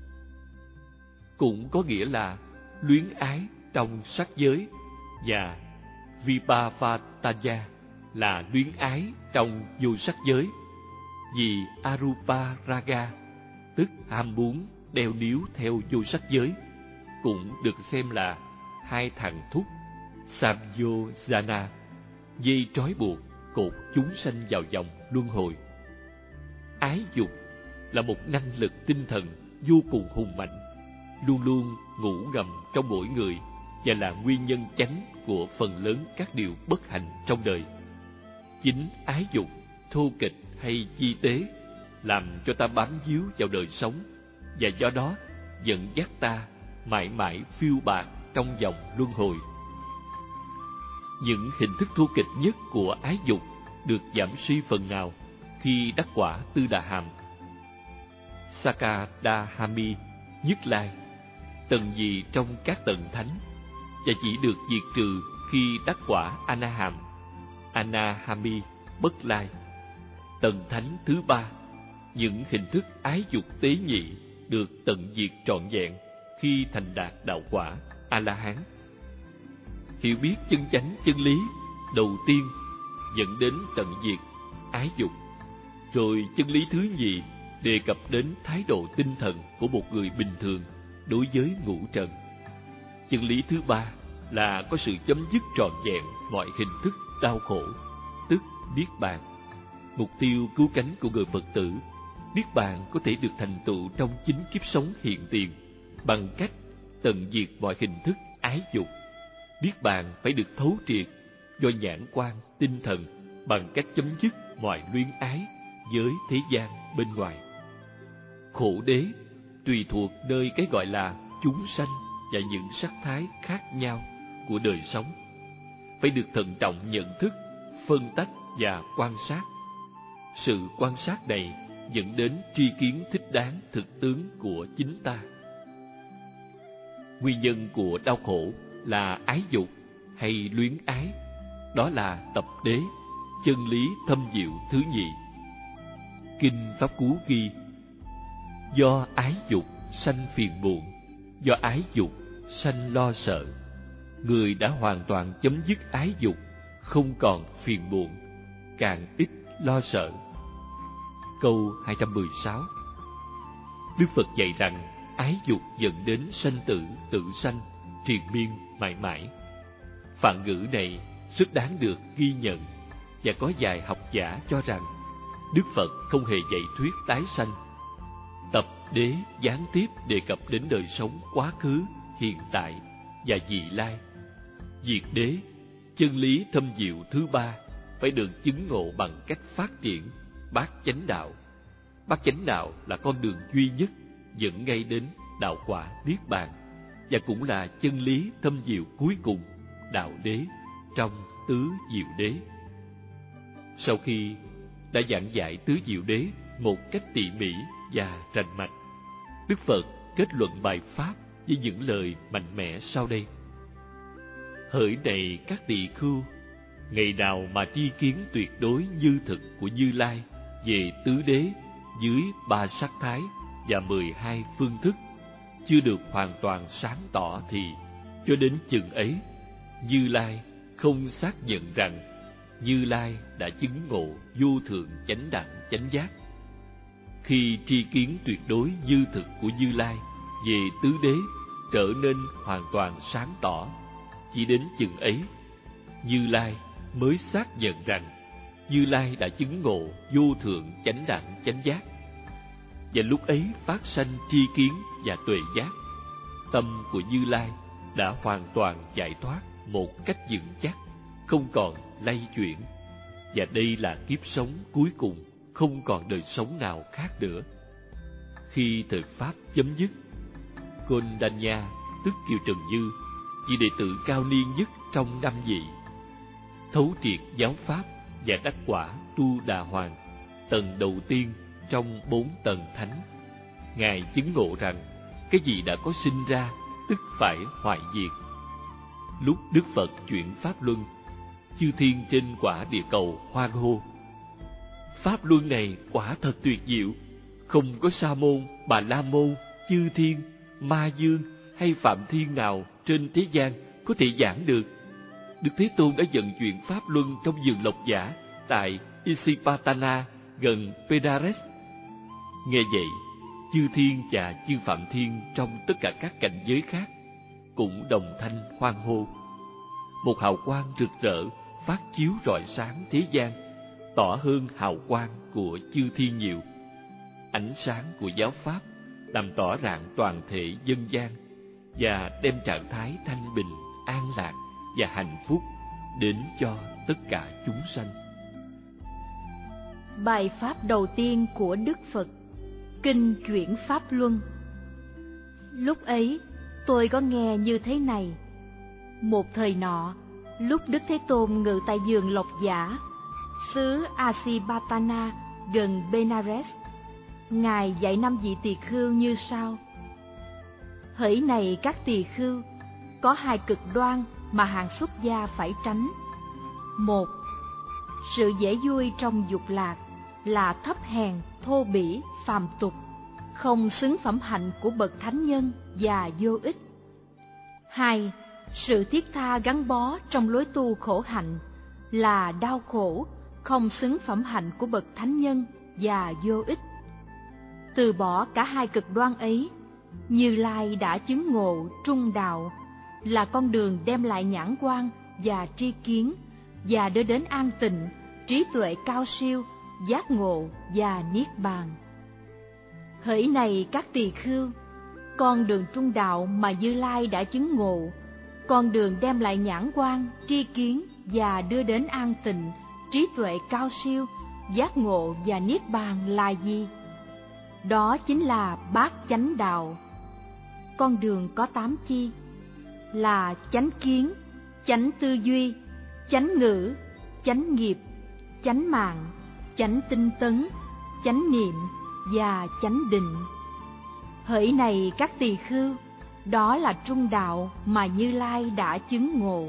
Cũng có nghĩa là luyến ái trong sắc giới và Vipavadaya là luyến ái trong vô sắc giới. Vì Arupa Raga, tức ham muốn đeo níu theo vô sắc giới, cũng được xem là hai thằng thúc Samyojana, dây trói buộc cột chúng sanh vào vòng luân hồi. Ái dục là một năng lực tinh thần vô cùng hùng mạnh, luôn luôn ngủ ngầm trong mỗi người và là nguyên nhân chánh của phần lớn các điều bất hạnh trong đời. Chính ái dục, thô kệch hay chi tế, làm cho ta bám víu vào đời sống, và do đó dẫn dắt ta mãi mãi phiêu bạt trong vòng luân hồi. Những hình thức thô kệch nhất của ái dục được giảm suy phần nào khi đắc quả Tư Đà Hàm, Sakadahami, Nhất Lai, tầng gì trong các tầng thánh, và chỉ được diệt trừ khi đắc quả Anaham, Anahami, Bất Lai, tầng thánh thứ ba. Những hình thức ái dục tế nhị được tận diệt trọn vẹn khi thành đạt đạo quả A-la-hán. Hiểu biết chân chánh chân lý đầu tiên dẫn đến tận diệt ái dục, rồi chân lý thứ nhì đề cập đến thái độ tinh thần của một người bình thường đối với ngũ trần. Chân lý thứ ba là có sự chấm dứt trọn vẹn mọi hình thức đau khổ, tức niết bàn. Mục tiêu cứu cánh của người Phật tử, niết bàn có thể được thành tựu trong chính kiếp sống hiện tiền bằng cách tận diệt mọi hình thức ái dục. Niết bàn phải được thấu triệt do nhãn quan tinh thần bằng cách chấm dứt mọi luyến ái với thế gian bên ngoài. Khổ đế tùy thuộc nơi cái gọi là chúng sanh và những sắc thái khác nhau của đời sống, phải được thận trọng nhận thức, phân tách và quan sát. Sự quan sát này dẫn đến tri kiến thích đáng thực tướng của chính ta. Nguyên nhân của đau khổ là ái dục hay luyến ái, đó là tập đế, chân lý thâm diệu thứ nhị. Kinh Pháp Cú ghi: do ái dục sanh phiền muộn, do ái dục sanh lo sợ. Người đã hoàn toàn chấm dứt ái dục, không còn phiền muộn, càng ít lo sợ. Câu hai trăm mười sáu. Đức Phật dạy rằng ái dục dẫn đến sanh tử, tự sanh, triền miên mãi mãi. Phạn ngữ này rất đáng được ghi nhận, và có vài học giả cho rằng Đức Phật không hề dạy thuyết tái sanh. Tập đế gián tiếp đề cập đến đời sống quá khứ, hiện tại và vị lai. Diệt đế, chân lý thâm diệu thứ ba, phải được chứng ngộ bằng cách phát triển bát chánh đạo. Bát chánh đạo là con đường duy nhất dẫn ngay đến đạo quả niết bàn, và cũng là chân lý thâm diệu cuối cùng, đạo đế trong tứ diệu đế. Sau khi đã giảng giải tứ diệu đế một cách tỉ mỉ và rành mạch, Đức Phật kết luận bài pháp với những lời mạnh mẽ sau đây: hỡi này các tỳ khưu, ngày nào mà tri kiến tuyệt đối như thực của Như Lai về tứ đế dưới ba sắc thái và mười hai phương thức chưa được hoàn toàn sáng tỏ, thì cho đến chừng ấy Như Lai không xác nhận rằng Như Lai đã chứng ngộ vô thượng chánh đẳng chánh giác. Khi tri kiến tuyệt đối dư thực của Như Lai về tứ đế trở nên hoàn toàn sáng tỏ, chỉ đến chừng ấy, Như Lai mới xác nhận rằng Như Lai đã chứng ngộ vô thượng chánh đẳng chánh giác. Và lúc ấy phát sanh tri kiến và tuệ giác. Tâm của Như Lai đã hoàn toàn giải thoát một cách vững chắc, không còn lay chuyển. Và đây là kiếp sống cuối cùng, không còn đời sống nào khác nữa. Khi thời Pháp chấm dứt, Kondanya, tức Kiều Trần Như, vị đệ tử cao niên nhất trong năm vị, thấu triệt giáo Pháp và đắc quả Tu Đà Hoàng, tầng đầu tiên trong bốn tầng thánh. Ngài chứng ngộ rằng cái gì đã có sinh ra tức phải hoại diệt. Lúc Đức Phật chuyển Pháp Luân, chư thiên trên quả địa cầu hoan hô: Pháp Luân này quả thật tuyệt diệu, không có Sa môn, Bà La môn, chư thiên, Ma Dương hay Phạm Thiên nào trên thế gian có thể giảng được. Đức Thế Tôn đã vận chuyển Pháp Luân trong vườn Lộc Giả tại Isipatana gần Benares. Nghe vậy, chư thiên và chư Phạm Thiên trong tất cả các cảnh giới khác cũng đồng thanh hoan hô. Một hào quang rực rỡ phát chiếu rọi sáng thế gian, tỏ hơn hào quang của chư thiên nhiều. Ánh sáng của giáo Pháp làm tỏ rạng toàn thể dân gian và đem trạng thái thanh bình, an lạc và hạnh phúc đến cho tất cả chúng sanh. Bài pháp đầu tiên của Đức Phật, Kinh Chuyển Pháp Luân. Lúc ấy, tôi có nghe như thế này: một thời nọ, lúc Đức Thế Tôn ngự tại vườn Lộc Giả, xứ Asipatana gần Benares, Ngài dạy năm vị tỳ khưu như sau: hỡi này các tỳ khưu, có hai cực đoan mà hạng xuất gia phải tránh. Một, sự dễ vui trong dục lạc là thấp hèn, thô bỉ, phàm tục, không xứng phẩm hạnh của bậc thánh nhân và vô ích. Hai, sự thiết tha gắn bó trong lối tu khổ hạnh là đau khổ, không xứng phẩm hạnh của bậc thánh nhân và vô ích. Từ bỏ cả hai cực đoan ấy, Như Lai đã chứng ngộ trung đạo, là con đường đem lại nhãn quan và tri kiến, và đưa đến an tịnh, trí tuệ cao siêu, giác ngộ và niết bàn. Hỡi này các tỳ khưu, con đường trung đạo mà Như Lai đã chứng ngộ, con đường đem lại nhãn quan, tri kiến và đưa đến an tịnh, trí tuệ cao siêu, giác ngộ và niết bàn là gì? Đó chính là bát chánh đạo. Con đường có tám chi, là chánh kiến, chánh tư duy, chánh ngữ, chánh nghiệp, chánh mạng, chánh tinh tấn, chánh niệm và chánh định. Hỡi này các tỳ khưu, đó là trung đạo mà Như Lai đã chứng ngộ.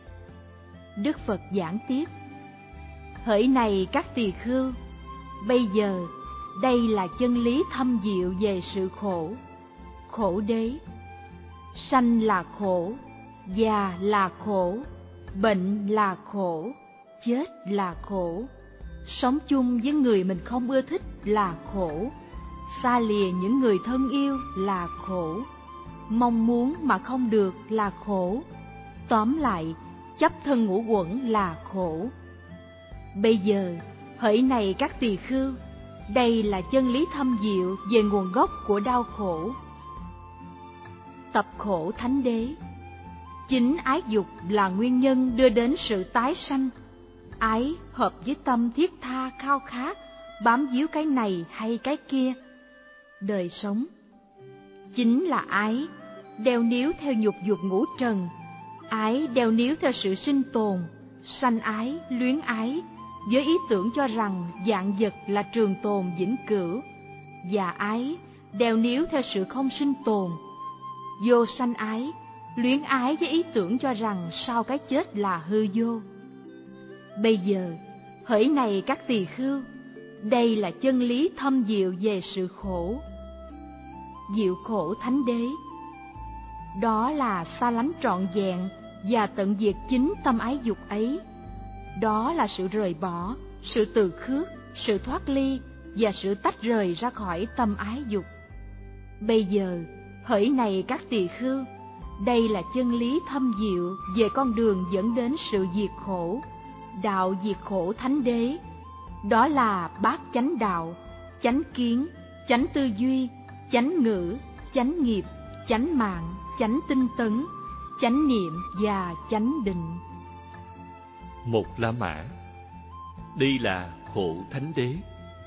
Đức Phật giảng tiếp: hỡi này các tỳ khưu, bây giờ đây là chân lý thâm diệu về sự khổ. Khổ đế: sanh là khổ, già là khổ, bệnh là khổ, chết là khổ, sống chung với người mình không ưa thích là khổ, xa lìa những người thân yêu là khổ, mong muốn mà không được là khổ, tóm lại chấp thân ngũ uẩn là khổ. Bây giờ, hỡi này các tỳ khưu, đây là chân lý thâm diệu về nguồn gốc của đau khổ. Tập khổ thánh đế: chính ái dục là nguyên nhân đưa đến sự tái sanh. Ái hợp với tâm thiết tha khao khát, bám víu cái này hay cái kia. Đời sống chính là ái đeo níu theo nhục dục ngũ trần, ái đeo níu theo sự sinh tồn, sanh ái, luyến ái, với ý tưởng cho rằng vạn vật là trường tồn vĩnh cửu, và ái đeo níu theo sự không sinh tồn, vô sanh ái, luyến ái với ý tưởng cho rằng sau cái chết là hư vô. Bây giờ, hỡi này các tỳ khưu, đây là chân lý thâm diệu về sự khổ. Diệu khổ thánh đế: đó là xa lánh trọn vẹn và tận diệt chính tâm ái dục ấy. đó là sự rời bỏ, sự từ khước, sự thoát ly và sự tách rời ra khỏi tâm ái dục. Bây giờ, hỡi này các tỳ khưu, đây là chân lý thâm diệu về con đường dẫn đến sự diệt khổ, đạo diệt khổ thánh đế. Đó là bát chánh đạo, chánh kiến, chánh tư duy, chánh ngữ, chánh nghiệp, chánh mạng, chánh tinh tấn, chánh niệm và chánh định. Một La Mã, đây là khổ thánh đế.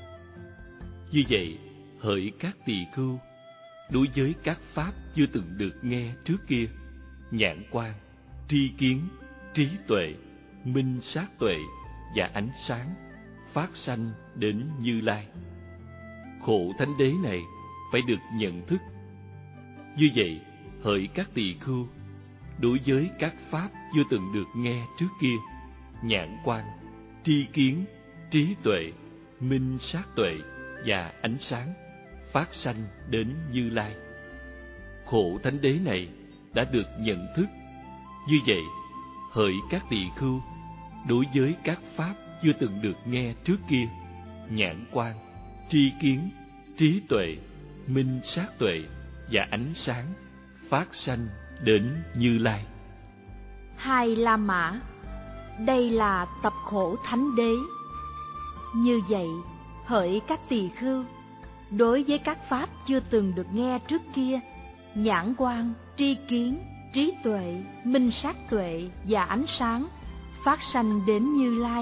Như vậy, hỡi các tỳ khưu, đối với các pháp chưa từng được nghe trước kia, nhãn quan, tri kiến, trí tuệ, minh sát tuệ và ánh sáng phát sanh đến Như Lai. Khổ thánh đế này phải được nhận thức. Như vậy, hỡi các tỳ khưu, đối với các pháp chưa từng được nghe trước kia, nhãn quan, tri kiến, trí tuệ, minh sát tuệ và ánh sáng phát sanh đến Như Lai. Khổ thánh đế này đã được nhận thức. Như vậy, hỡi các tỳ khưu, đối với các pháp chưa từng được nghe trước kia, nhãn quan, tri kiến, trí tuệ, minh sát tuệ và ánh sáng phát sanh đến Như Lai. Hai La Mã, đây là tập khổ thánh đế. Như vậy, hỡi các tỳ khưu, đối với các pháp chưa từng được nghe trước kia, nhãn quan, tri kiến, trí tuệ, minh sát tuệ và ánh sáng phát sanh đến Như Lai.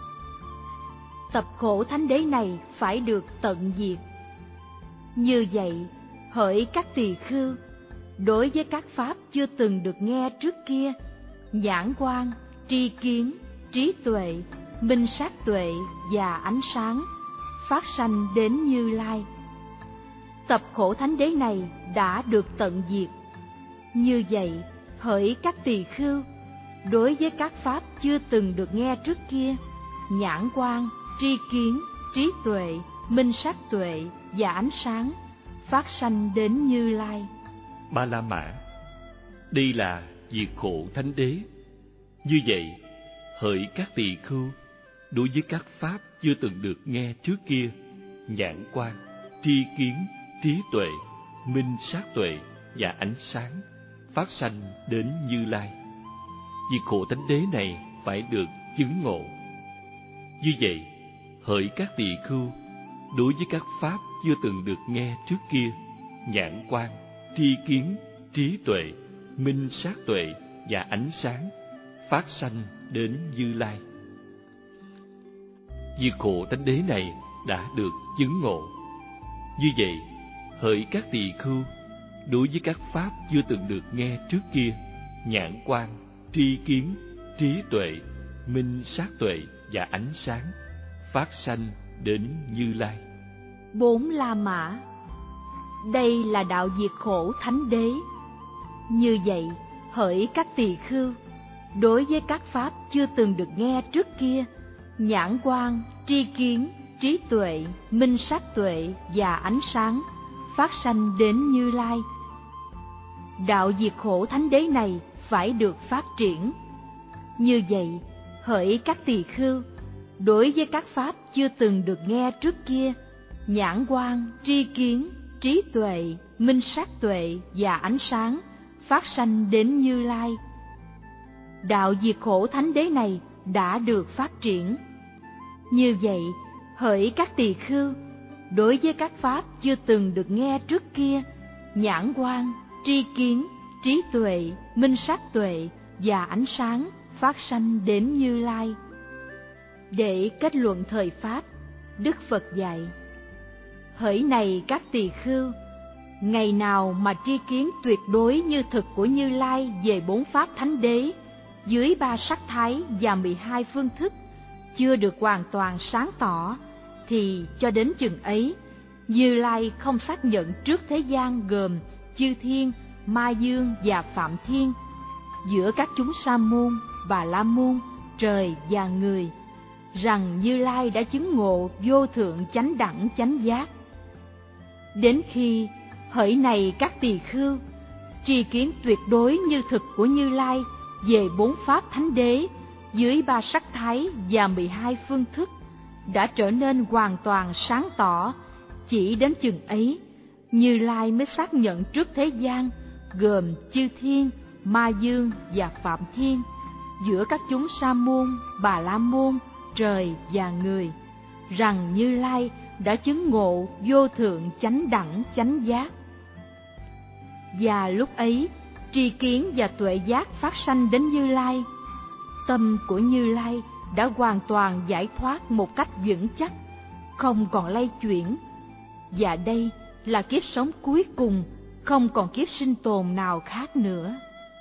Tập khổ thánh đế này phải được tận diệt. Như vậy, hỡi các tỳ khưu, đối với các pháp chưa từng được nghe trước kia, nhãn quan, tri kiến, trí tuệ, minh sát tuệ và ánh sáng phát sanh đến Như Lai. Tập khổ thánh đế này đã được tận diệt. Như vậy, hỡi các tỳ khưu, đối với các pháp chưa từng được nghe trước kia, nhãn quan, tri kiến, trí tuệ, minh sát tuệ và ánh sáng phát sanh đến Như Lai. Ba La Mã, đây là diệt khổ thánh đế. Như vậy, hỡi các tỳ khưu, đối với các pháp chưa từng được nghe trước kia, nhãn quan, tri kiến, trí tuệ, minh sát tuệ và ánh sáng phát sanh đến Như Lai. Diệt khổ thánh đế này phải được chứng ngộ. Như vậy, hỡi các tỳ khưu, đối với các pháp chưa từng được nghe trước kia, nhãn quan, tri kiến, trí tuệ, minh sát tuệ và ánh sáng phát sanh đến Như Lai. Diệt khổ thánh đế này đã được chứng ngộ. Như vậy, hỡi các tỳ khưu, đối với các pháp chưa từng được nghe trước kia, nhãn quan, tri kiến, trí tuệ, minh sát tuệ và ánh sáng phát sanh đến Như Lai. Bốn La Mã, đây là đạo diệt khổ thánh đế. Như vậy, hỡi các tỳ khưu, đối với các pháp chưa từng được nghe trước kia, nhãn quan, tri kiến, trí tuệ, minh sát tuệ và ánh sáng phát sanh đến Như Lai. Đạo diệt khổ thánh đế này phải được phát triển. Như vậy, hỡi các tỳ khưu, đối với các pháp chưa từng được nghe trước kia, nhãn quan, tri kiến, trí tuệ, minh sát tuệ và ánh sáng phát sanh đến Như Lai. Đạo diệt khổ thánh đế này đã được phát triển. Như vậy, hỡi các tỳ khưu, đối với các pháp chưa từng được nghe trước kia, nhãn quan, tri kiến, trí tuệ, minh sát tuệ và ánh sáng phát sanh đến Như Lai. Để kết luận thời Pháp, Đức Phật dạy: hỡi này các tỳ khưu, ngày nào mà tri kiến tuyệt đối như thực của Như Lai về bốn pháp thánh đế, dưới ba sắc thái và mười hai phương thức chưa được hoàn toàn sáng tỏ, thì cho đến chừng ấy, Như Lai không xác nhận trước thế gian gồm chư thiên, ma dương và phạm thiên, giữa các chúng sa môn, bà la môn, trời và người, rằng Như Lai đã chứng ngộ vô thượng chánh đẳng chánh giác. Đến khi hỡi này các tỳ khưu, tri kiến tuyệt đối như thực của Như Lai về bốn pháp thánh đế, dưới ba sắc thái và mười hai phương thức đã trở nên hoàn toàn sáng tỏ. Chỉ đến chừng ấy, Như Lai mới xác nhận trước thế gian, gồm chư thiên, ma dương và phạm thiên, giữa các chúng sa môn, bà la môn, trời và người, rằng Như Lai đã chứng ngộ vô thượng chánh đẳng chánh giác. Và lúc ấy, tri kiến và tuệ giác phát sanh đến Như Lai. Tâm của Như Lai đã hoàn toàn giải thoát một cách vững chắc, không còn lay chuyển. Và đây là kiếp sống cuối cùng, không còn kiếp sinh tồn nào khác nữa.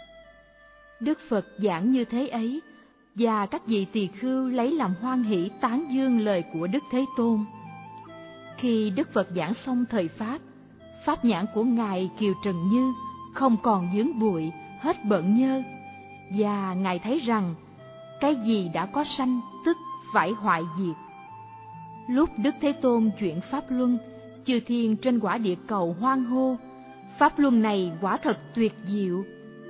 Đức Phật giảng như thế ấy, và các vị tỳ khưu lấy làm hoan hỷ tán dương lời của Đức Thế Tôn. Khi Đức Phật giảng xong thời Pháp, pháp nhãn của Ngài Kiều Trần Như không còn vướng bụi, hết bợn nhơ, và Ngài thấy rằng cái gì đã có sanh tức phải hoại diệt. Lúc Đức Thế Tôn chuyển Pháp Luân, chư thiên trên quả địa cầu hoan hô, Pháp Luân này quả thật tuyệt diệu.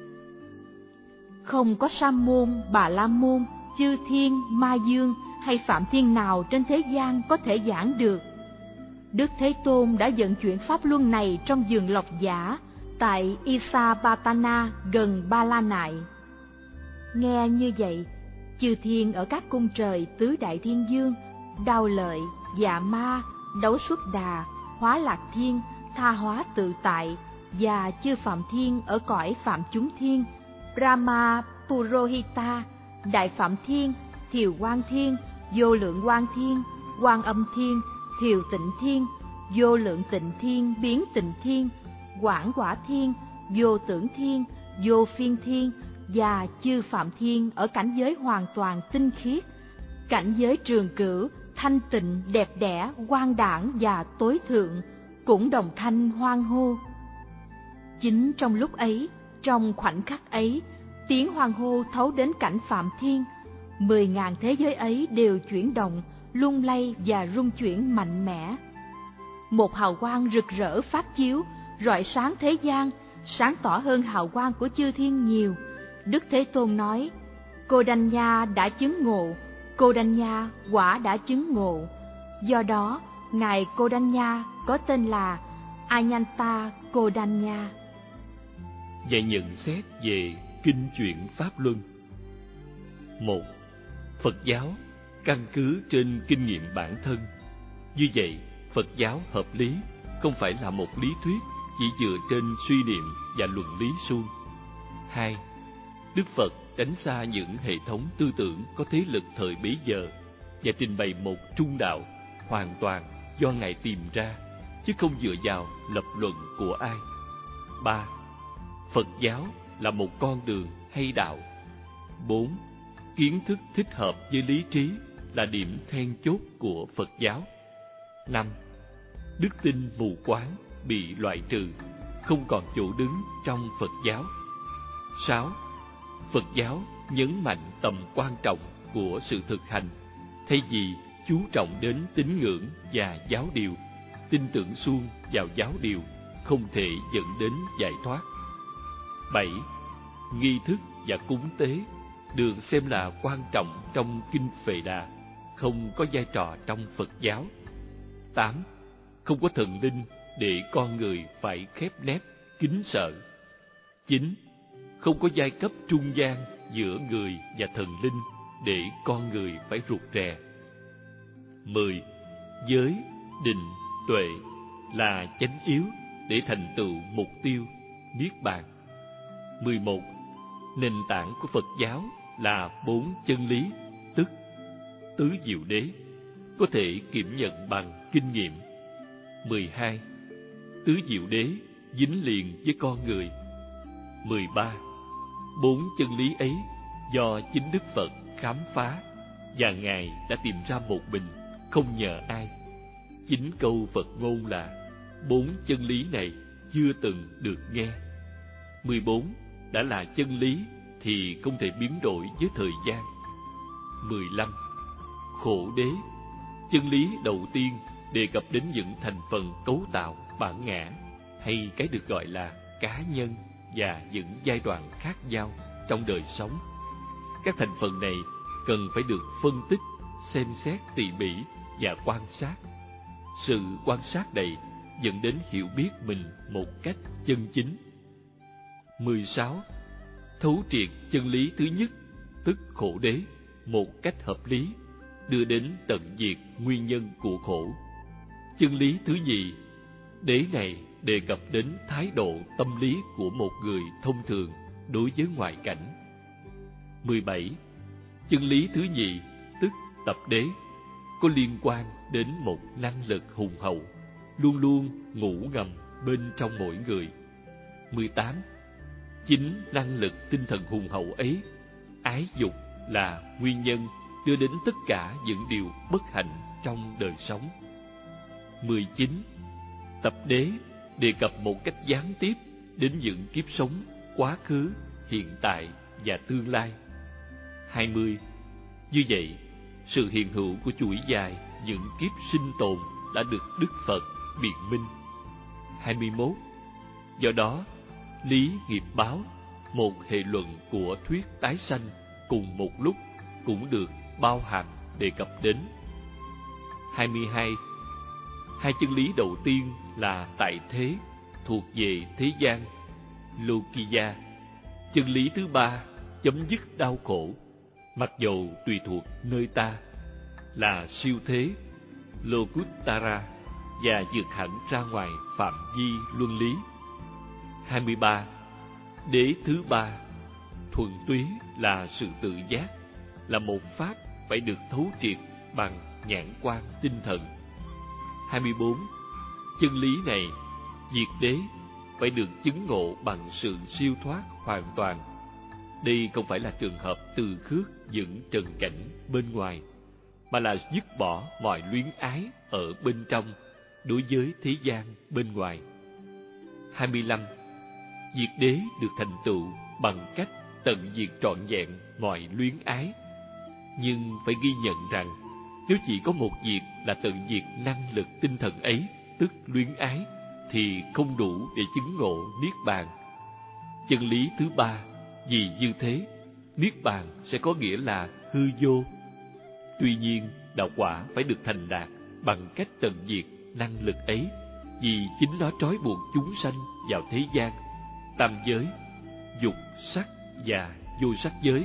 Không có sa môn, bà la môn, chư thiên, ma dương hay phạm thiên nào trên thế gian có thể giảng được. Đức Thế Tôn đã vận chuyển Pháp Luân này trong vườn Lộc Giả tại Isapatana gần Ba La Nại. Nghe như vậy, chư thiên ở các cung trời tứ đại thiên dương, Đao Lợi, Dạ Ma, Đấu Xuất Đà, Hóa Lạc Thiên, Tha Hóa Tự Tại và chư phạm thiên ở cõi phạm chúng thiên, Brahma Purohita, Đại Phạm Thiên, Thiều Quang Thiên, Vô Lượng Quang Thiên, Quan Âm Thiên, Thiều Tịnh Thiên, Vô Lượng Tịnh Thiên, Biến Tịnh Thiên, Quảng Quả Thiên, Vô Tưởng Thiên, Vô Phiên Thiên và chư phạm thiên ở cảnh giới hoàn toàn tinh khiết, cảnh giới trường cửu, thanh tịnh, đẹp đẽ, quang đãng và tối thượng cũng đồng thanh hoan hô. Chính trong lúc ấy, trong khoảnh khắc ấy, tiếng hoan hô thấu đến cảnh phạm thiên. Mười ngàn thế giới ấy đều chuyển động, lung lay và rung chuyển mạnh mẽ. Một hào quang rực rỡ phát chiếu, rọi sáng thế gian, sáng tỏ hơn hào quang của chư thiên nhiều. Đức Thế Tôn nói: Cô Đanh Nha đã chứng ngộ, Cô Đanh Nha quả đã chứng ngộ. Do đó, ngài Cô Đanh Nha có tên là Anyanta Cô Đanh Nha. Về nhận xét về kinh chuyển Pháp Luân. Một, Phật giáo căn cứ trên kinh nghiệm bản thân. Như vậy, Phật giáo hợp lý không phải là một lý thuyết chỉ dựa trên suy niệm và luận lý suông. Hai, Đức Phật tránh xa những hệ thống tư tưởng có thế lực thời bấy giờ và trình bày một trung đạo hoàn toàn do Ngài tìm ra, chứ không dựa vào lập luận của ai. Ba, Phật giáo là một con đường hay đạo. Bốn, Kiến thức thích hợp với lý trí là điểm then chốt của Phật giáo. Năm, Đức tin mù quáng bị loại trừ, không còn chỗ đứng trong Phật giáo. Sáu, Phật giáo nhấn mạnh tầm quan trọng của sự thực hành, thay vì chú trọng đến tín ngưỡng và giáo điều. Tin tưởng suông vào giáo điều không thể dẫn đến giải thoát. Bảy, Nghi thức và cúng tế được xem là quan trọng trong kinh Phệ Đà, không có vai trò trong Phật giáo. Tám, Không có thần linh để con người phải khép nép, kính sợ. Chín, Không có giai cấp trung gian giữa người và thần linh để con người phải rụt rè. Mười, Giới, định, tuệ là chánh yếu để thành tựu mục tiêu niết bàn. Mười một, Nền tảng của Phật giáo là bốn chân lý, tức tứ diệu đế, có thể kiểm nhận bằng kinh nghiệm. Mười hai, Tứ diệu đế dính liền với con người. Mười ba, Bốn chân lý ấy do chính Đức Phật khám phá, và Ngài đã tìm ra một mình, không nhờ ai. Chính câu Phật ngôn là bốn chân lý này chưa từng được nghe. Mười bốn, Đã là chân lý thì không thể biến đổi với thời gian. Mười lăm, Khổ đế. Chân lý đầu tiên đề cập đến những thành phần cấu tạo bản ngã, hay cái được gọi là cá nhân, và những giai đoạn khác nhau trong đời sống. Các thành phần này cần phải được phân tích, xem xét tỉ mỉ và quan sát. Sự quan sát này dẫn đến hiểu biết mình một cách chân chính. mười sáu. Thấu triệt chân lý thứ nhất, tức khổ đế, một cách hợp lý, đưa đến tận diệt nguyên nhân của khổ. Chân lý thứ nhì, đế này đề cập đến thái độ tâm lý của một người thông thường đối với ngoại cảnh. mười bảy. Chân lý thứ nhì, tức tập đế, có liên quan đến một năng lực hùng hậu, luôn luôn ngủ ngầm bên trong mỗi người. mười tám. Chính năng lực tinh thần hùng hậu ấy, ái dục, là nguyên nhân đưa đến tất cả những điều bất hạnh trong đời sống. mười chín. Tập đế đề cập một cách gián tiếp đến những kiếp sống quá khứ, hiện tại và tương lai. hai mươi. Như vậy, sự hiện hữu của chuỗi dài những kiếp sinh tồn đã được Đức Phật biện minh. hai mươi mốt. Do đó, lý nghiệp báo, một hệ luận của thuyết tái sanh, cùng một lúc cũng được bao hàm đề cập đến. hai mươi hai. Hai chân lý đầu tiên là tại thế, thuộc về thế gian, Lokiya. Chân lý thứ ba, chấm dứt đau khổ, mặc dầu tùy thuộc nơi ta, là siêu thế, Lokuttara, và vượt hẳn ra ngoài phạm vi luân lý. hai mươi ba. Đế thứ ba, thuần túy là sự tự giác, là một pháp phải được thấu triệt bằng nhãn quan tinh thần. hai mươi bốn. Chân lý này, diệt đế, phải được chứng ngộ bằng sự siêu thoát hoàn toàn. Đây không phải là trường hợp từ khước những trần cảnh bên ngoài, mà là dứt bỏ mọi luyến ái ở bên trong đối với thế gian bên ngoài. hai mươi lăm. Diệt đế được thành tựu bằng cách tận diệt trọn vẹn mọi luyến ái. Nhưng phải ghi nhận rằng, nếu chỉ có một việc là tận diệt năng lực tinh thần ấy, tức luyến ái, thì không đủ để chứng ngộ Niết Bàn. Chân lý thứ ba, vì như thế, Niết Bàn sẽ có nghĩa là hư vô. Tuy nhiên, đạo quả phải được thành đạt bằng cách tận diệt năng lực ấy, vì chính nó trói buộc chúng sanh vào thế gian, tam giới, dục, sắc và vô sắc giới.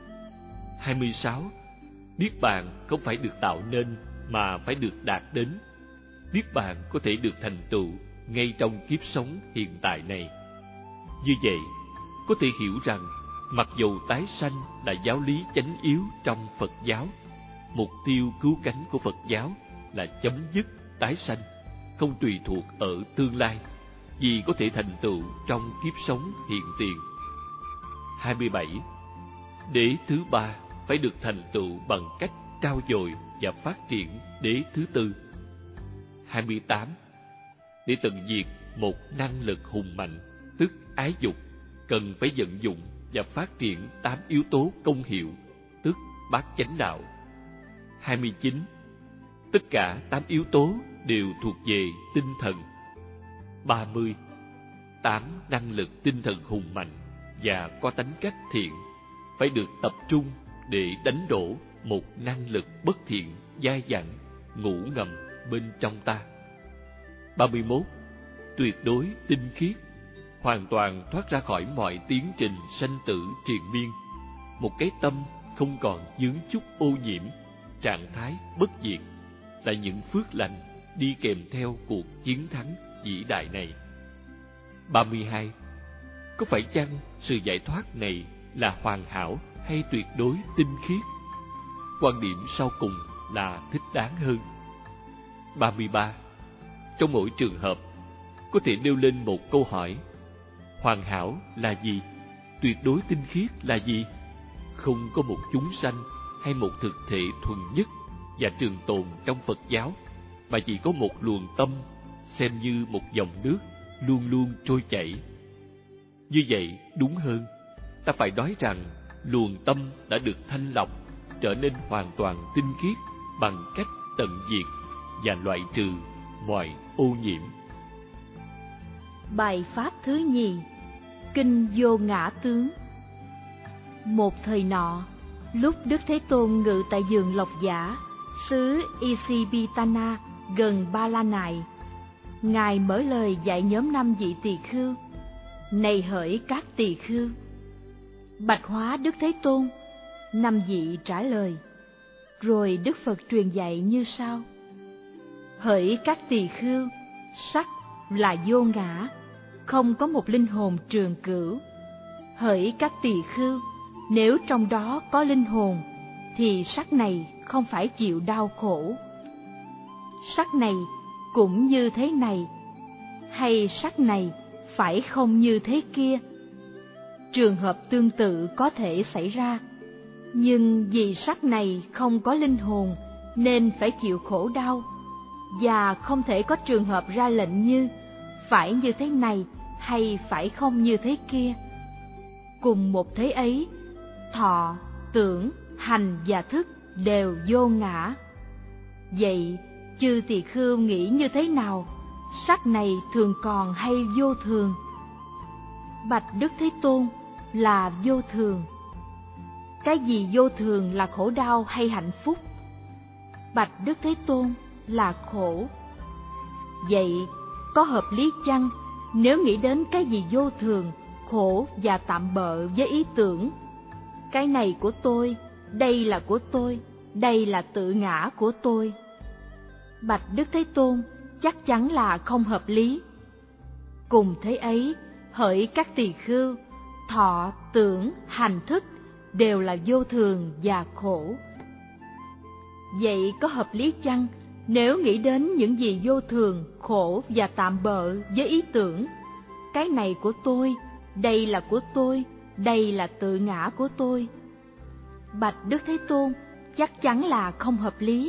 hai mươi sáu. Niết Bàn không phải được tạo nên mà phải được đạt đến. Niết Bàn có thể được thành tựu ngay trong kiếp sống hiện tại này. Như vậy, có thể hiểu rằng, mặc dầu tái sanh là giáo lý chánh yếu trong Phật giáo, mục tiêu cứu cánh của Phật giáo là chấm dứt tái sanh, không tùy thuộc ở tương lai, vì có thể thành tựu trong kiếp sống hiện tiền. hai mươi bảy. Đế thứ ba phải được thành tựu bằng cách trau dồi và phát triển đế thứ tư. hai mươi tám. Để tận diệt một năng lực hùng mạnh, tức ái dục, cần phải vận dụng và phát triển tám yếu tố công hiệu, tức bát chánh đạo. hai mươi chín. Tất cả tám yếu tố đều thuộc về tinh thần. ba mươi. Tám năng lực tinh thần hùng mạnh và có tánh cách thiện phải được tập trung để đánh đổ một năng lực bất thiện dai dẳng ngủ ngầm bên trong ta. ba mươi mốt. Tuyệt đối tinh khiết, hoàn toàn thoát ra khỏi mọi tiến trình sanh tử triền miên, một cái tâm không còn vướng chút ô nhiễm, trạng thái bất diệt, là những phước lành đi kèm theo cuộc chiến thắng vĩ đại này. ba mươi hai. Có phải chăng sự giải thoát này là hoàn hảo hay tuyệt đối tinh khiết? Quan điểm sau cùng là thích đáng hơn. ba mươi ba. Trong mỗi trường hợp, có thể nêu lên một câu hỏi: hoàn hảo là gì? Tuyệt đối tinh khiết là gì? Không có một chúng sanh hay một thực thể thuần nhất và trường tồn trong Phật giáo, mà chỉ có một luồng tâm, xem như một dòng nước luôn luôn trôi chảy. Như vậy đúng hơn, ta phải nói rằng luồng tâm đã được thanh lọc, trở nên hoàn toàn tinh khiết bằng cách tận diệt và loại trừ mọi ô nhiễm. Bài pháp thứ nhì, Kinh Vô Ngã Tướng. Một thời nọ, Lúc Đức Thế Tôn ngự tại vườn Lộc Giả, xứ Isipitana gần Ba La Nại, Ngài mở lời dạy nhóm năm vị tỳ khưu: Này hỡi các tỳ khưu! Bạch hóa Đức Thế Tôn. Năm vị trả lời. Rồi Đức Phật truyền dạy như sau: Hỡi các tỳ khưu, sắc là vô ngã, không có một linh hồn trường cửu. Hỡi các tỳ khưu, nếu trong đó có linh hồn, thì sắc này không phải chịu đau khổ. Sắc này cũng như thế này, hay sắc này phải không như thế kia. Trường hợp tương tự có thể xảy ra, nhưng vì sắc này không có linh hồn nên phải chịu khổ đau, và không thể có trường hợp ra lệnh như phải như thế này hay phải không như thế kia. Cùng một thế ấy, thọ, tưởng, hành và thức đều vô ngã. Vậy chư tỳ khưu nghĩ như thế nào? Sắc này thường còn hay vô thường? Bạch Đức Thế Tôn, là vô thường. Cái gì vô thường, là khổ đau hay hạnh phúc? Bạch Đức Thế Tôn, là khổ. Vậy có hợp lý chăng nếu nghĩ đến cái gì vô thường, khổ và tạm bợ với ý tưởng cái này của tôi, đây là của tôi, đây là tự ngã của tôi? Bạch Đức Thế Tôn, chắc chắn là không hợp lý. Cùng thế ấy, hỡi các tỳ khưu, thọ, tưởng, hành, thức đều là vô thường và khổ. Vậy có hợp lý chăng nếu nghĩ đến những gì vô thường, khổ và tạm bợ với ý tưởng cái này của tôi, đây là của tôi, đây là tự ngã của tôi? Bạch Đức Thế Tôn, chắc chắn là không hợp lý.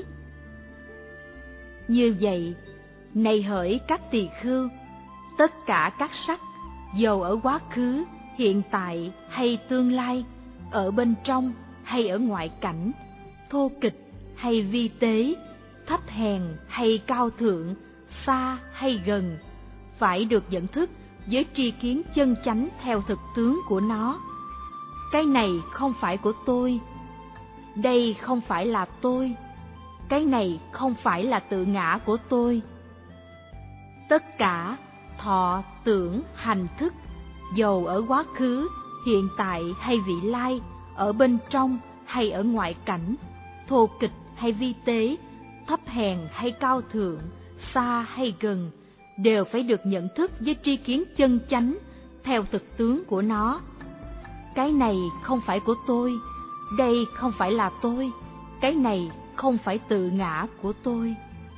Như vậy, này hỡi các tỳ khưu, tất cả các sắc, dầu ở quá khứ, hiện tại hay tương lai, ở bên trong hay ở ngoại cảnh, thô kịch hay vi tế, thấp hèn hay cao thượng, xa hay gần, phải được nhận thức với tri kiến chân chánh theo thực tướng của nó. Cái này không phải của tôi, đây không phải là tôi, cái này không phải là tự ngã của tôi. Tất cả thọ, tưởng, hành, thức, dầu ở quá khứ, hiện tại hay vị lai, ở bên trong hay ở ngoại cảnh, thô kịch hay vi tế, thấp hèn hay cao thượng, xa hay gần, đều phải được nhận thức với tri kiến chân chánh theo thực tướng của nó. Cái này không phải của tôi, đây không phải là tôi, cái này không phải tự ngã của tôi.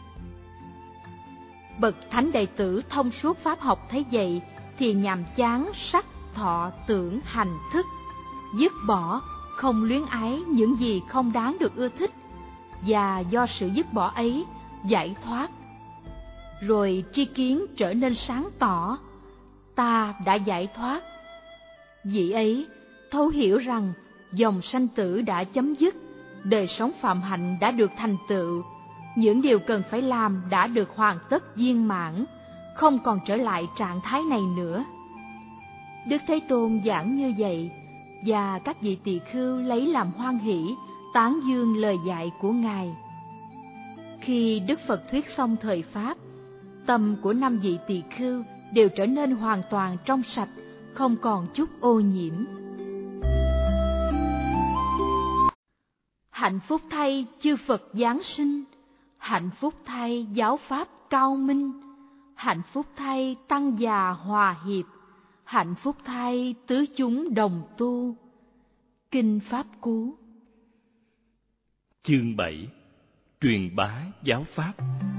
Bậc thánh đệ tử thông suốt pháp học thấy vậy thì nhàm chán sắc, thọ, tưởng, hành, thức, dứt bỏ, không luyến ái những gì không đáng được ưa thích, và do sự dứt bỏ ấy giải thoát. Rồi tri kiến trở nên sáng tỏ, ta đã giải thoát. Vị ấy thấu hiểu rằng dòng sanh tử đã chấm dứt, đời sống phạm hạnh đã được thành tựu, những điều cần phải làm đã được hoàn tất viên mãn, không còn trở lại trạng thái này nữa. Đức Thế Tôn giảng như vậy, và các vị tỳ khưu lấy làm hoan hỷ, tán dương lời dạy của Ngài. Khi Đức Phật thuyết xong thời Pháp, tâm của năm vị tỳ khưu đều trở nên hoàn toàn trong sạch, không còn chút ô nhiễm. Hạnh phúc thay chư Phật giáng sinh, hạnh phúc thay giáo pháp cao minh, hạnh phúc thay tăng già hòa hiệp, hạnh phúc thay tứ chúng đồng tu. Kinh Pháp Cú. Chương bảy. Truyền bá giáo pháp.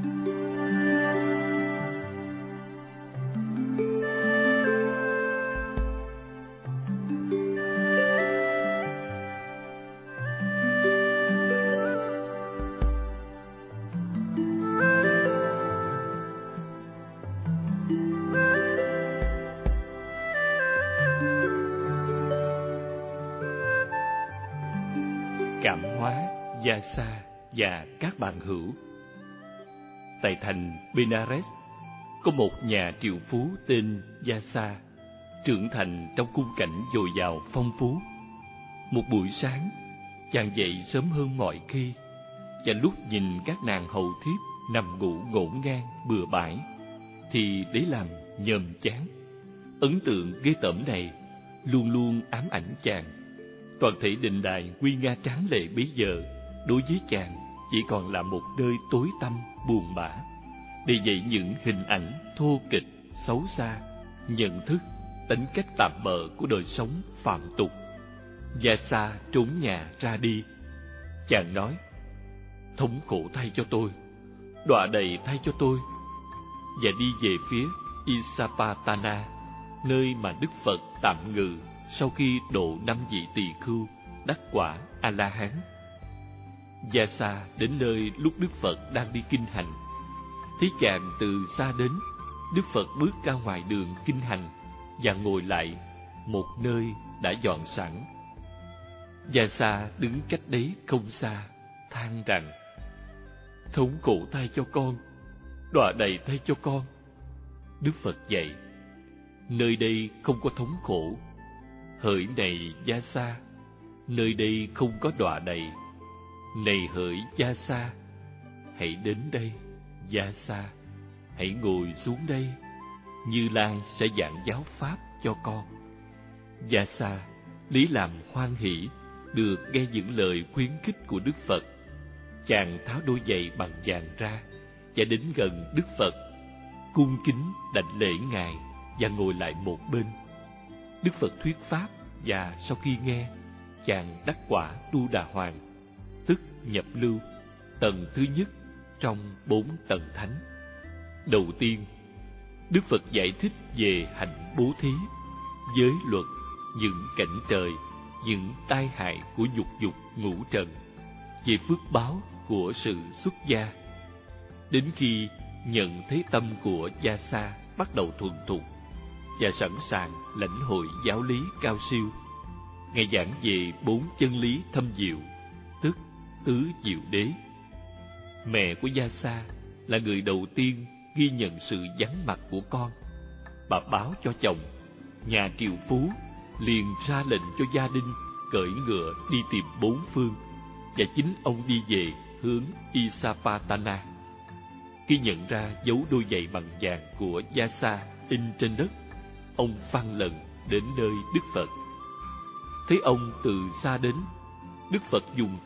Cảm hóa Gia Sa và các bạn hữu. Tại thành Benares có một nhà triệu phú tên Gia Sa, trưởng thành trong cung cảnh dồi dào phong phú. Một buổi sáng, chàng dậy sớm hơn mọi khi, và lúc nhìn các nàng hầu thiếp nằm ngủ ngổn ngang bừa bãi, thì lấy làm nhờm chán. Ấn tượng ghê tởm này luôn luôn ám ảnh chàng. Toàn thể đình đài nguy nga tráng lệ bấy giờ đối với chàng chỉ còn là một nơi tối tăm buồn bã, để dậy những hình ảnh thô kệch, xấu xa, nhận thức, tính cách tạm bợ của đời sống phạm tục. Gia Sa trốn nhà ra đi. Chàng nói: thống khổ thay cho tôi, đọa đầy thay cho tôi, và đi về phía Isapatana, nơi mà Đức Phật tạm ngự sau khi độ năm vị tỳ khưu đắc quả A La Hán. Gia Sa đến nơi lúc Đức Phật đang đi kinh hành. Thấy chàng từ xa đến, Đức Phật bước ra ngoài đường kinh hành và ngồi lại một nơi đã dọn sẵn. Gia Sa đứng cách đấy không xa, than rằng: thống khổ thay cho con, đọa đầy thay cho con. Đức Phật dạy: nơi đây không có thống khổ. Hỡi này Gia Sa, nơi đây không có đọa đầy. Này hỡi Gia Sa, hãy đến đây. Gia Sa, hãy ngồi xuống đây. Như Lai sẽ giảng giáo pháp cho con. Gia Sa lý làm hoan hỷ được nghe những lời khuyến khích của Đức Phật. Chàng tháo đôi giày bằng vàng ra và đến gần Đức Phật, cung kính đảnh lễ ngài và ngồi lại một bên. Đức Phật thuyết pháp, và sau khi nghe, chàng đắc quả Tu Đà Hoàng, tức nhập lưu, tầng thứ nhất trong bốn tầng thánh. Đầu tiên, Đức Phật giải thích về hạnh bố thí, giới luật, những cảnh trời, những tai hại của dục dục ngũ trần, về phước báo của sự xuất gia. Đến khi nhận thấy tâm của Gia Sa bắt đầu thuần thục và sẵn sàng lãnh hội giáo lý cao siêu, ngài giảng về bốn chân lý thâm diệu, tức tứ diệu đế. Mẹ của Gia Sa là người đầu tiên ghi nhận sự vắng mặt của con. Bà báo cho chồng, nhà triệu phú, liền ra lệnh cho gia đình cưỡi ngựa đi tìm bốn phương, và chính ông đi về hướng Isapatana. Khi nhận ra dấu đôi giày bằng vàng của Gia Sa in trên đất, ông phăng lần đến nơi Đức Phật. Thấy ông từ xa đến, Đức Phật dùng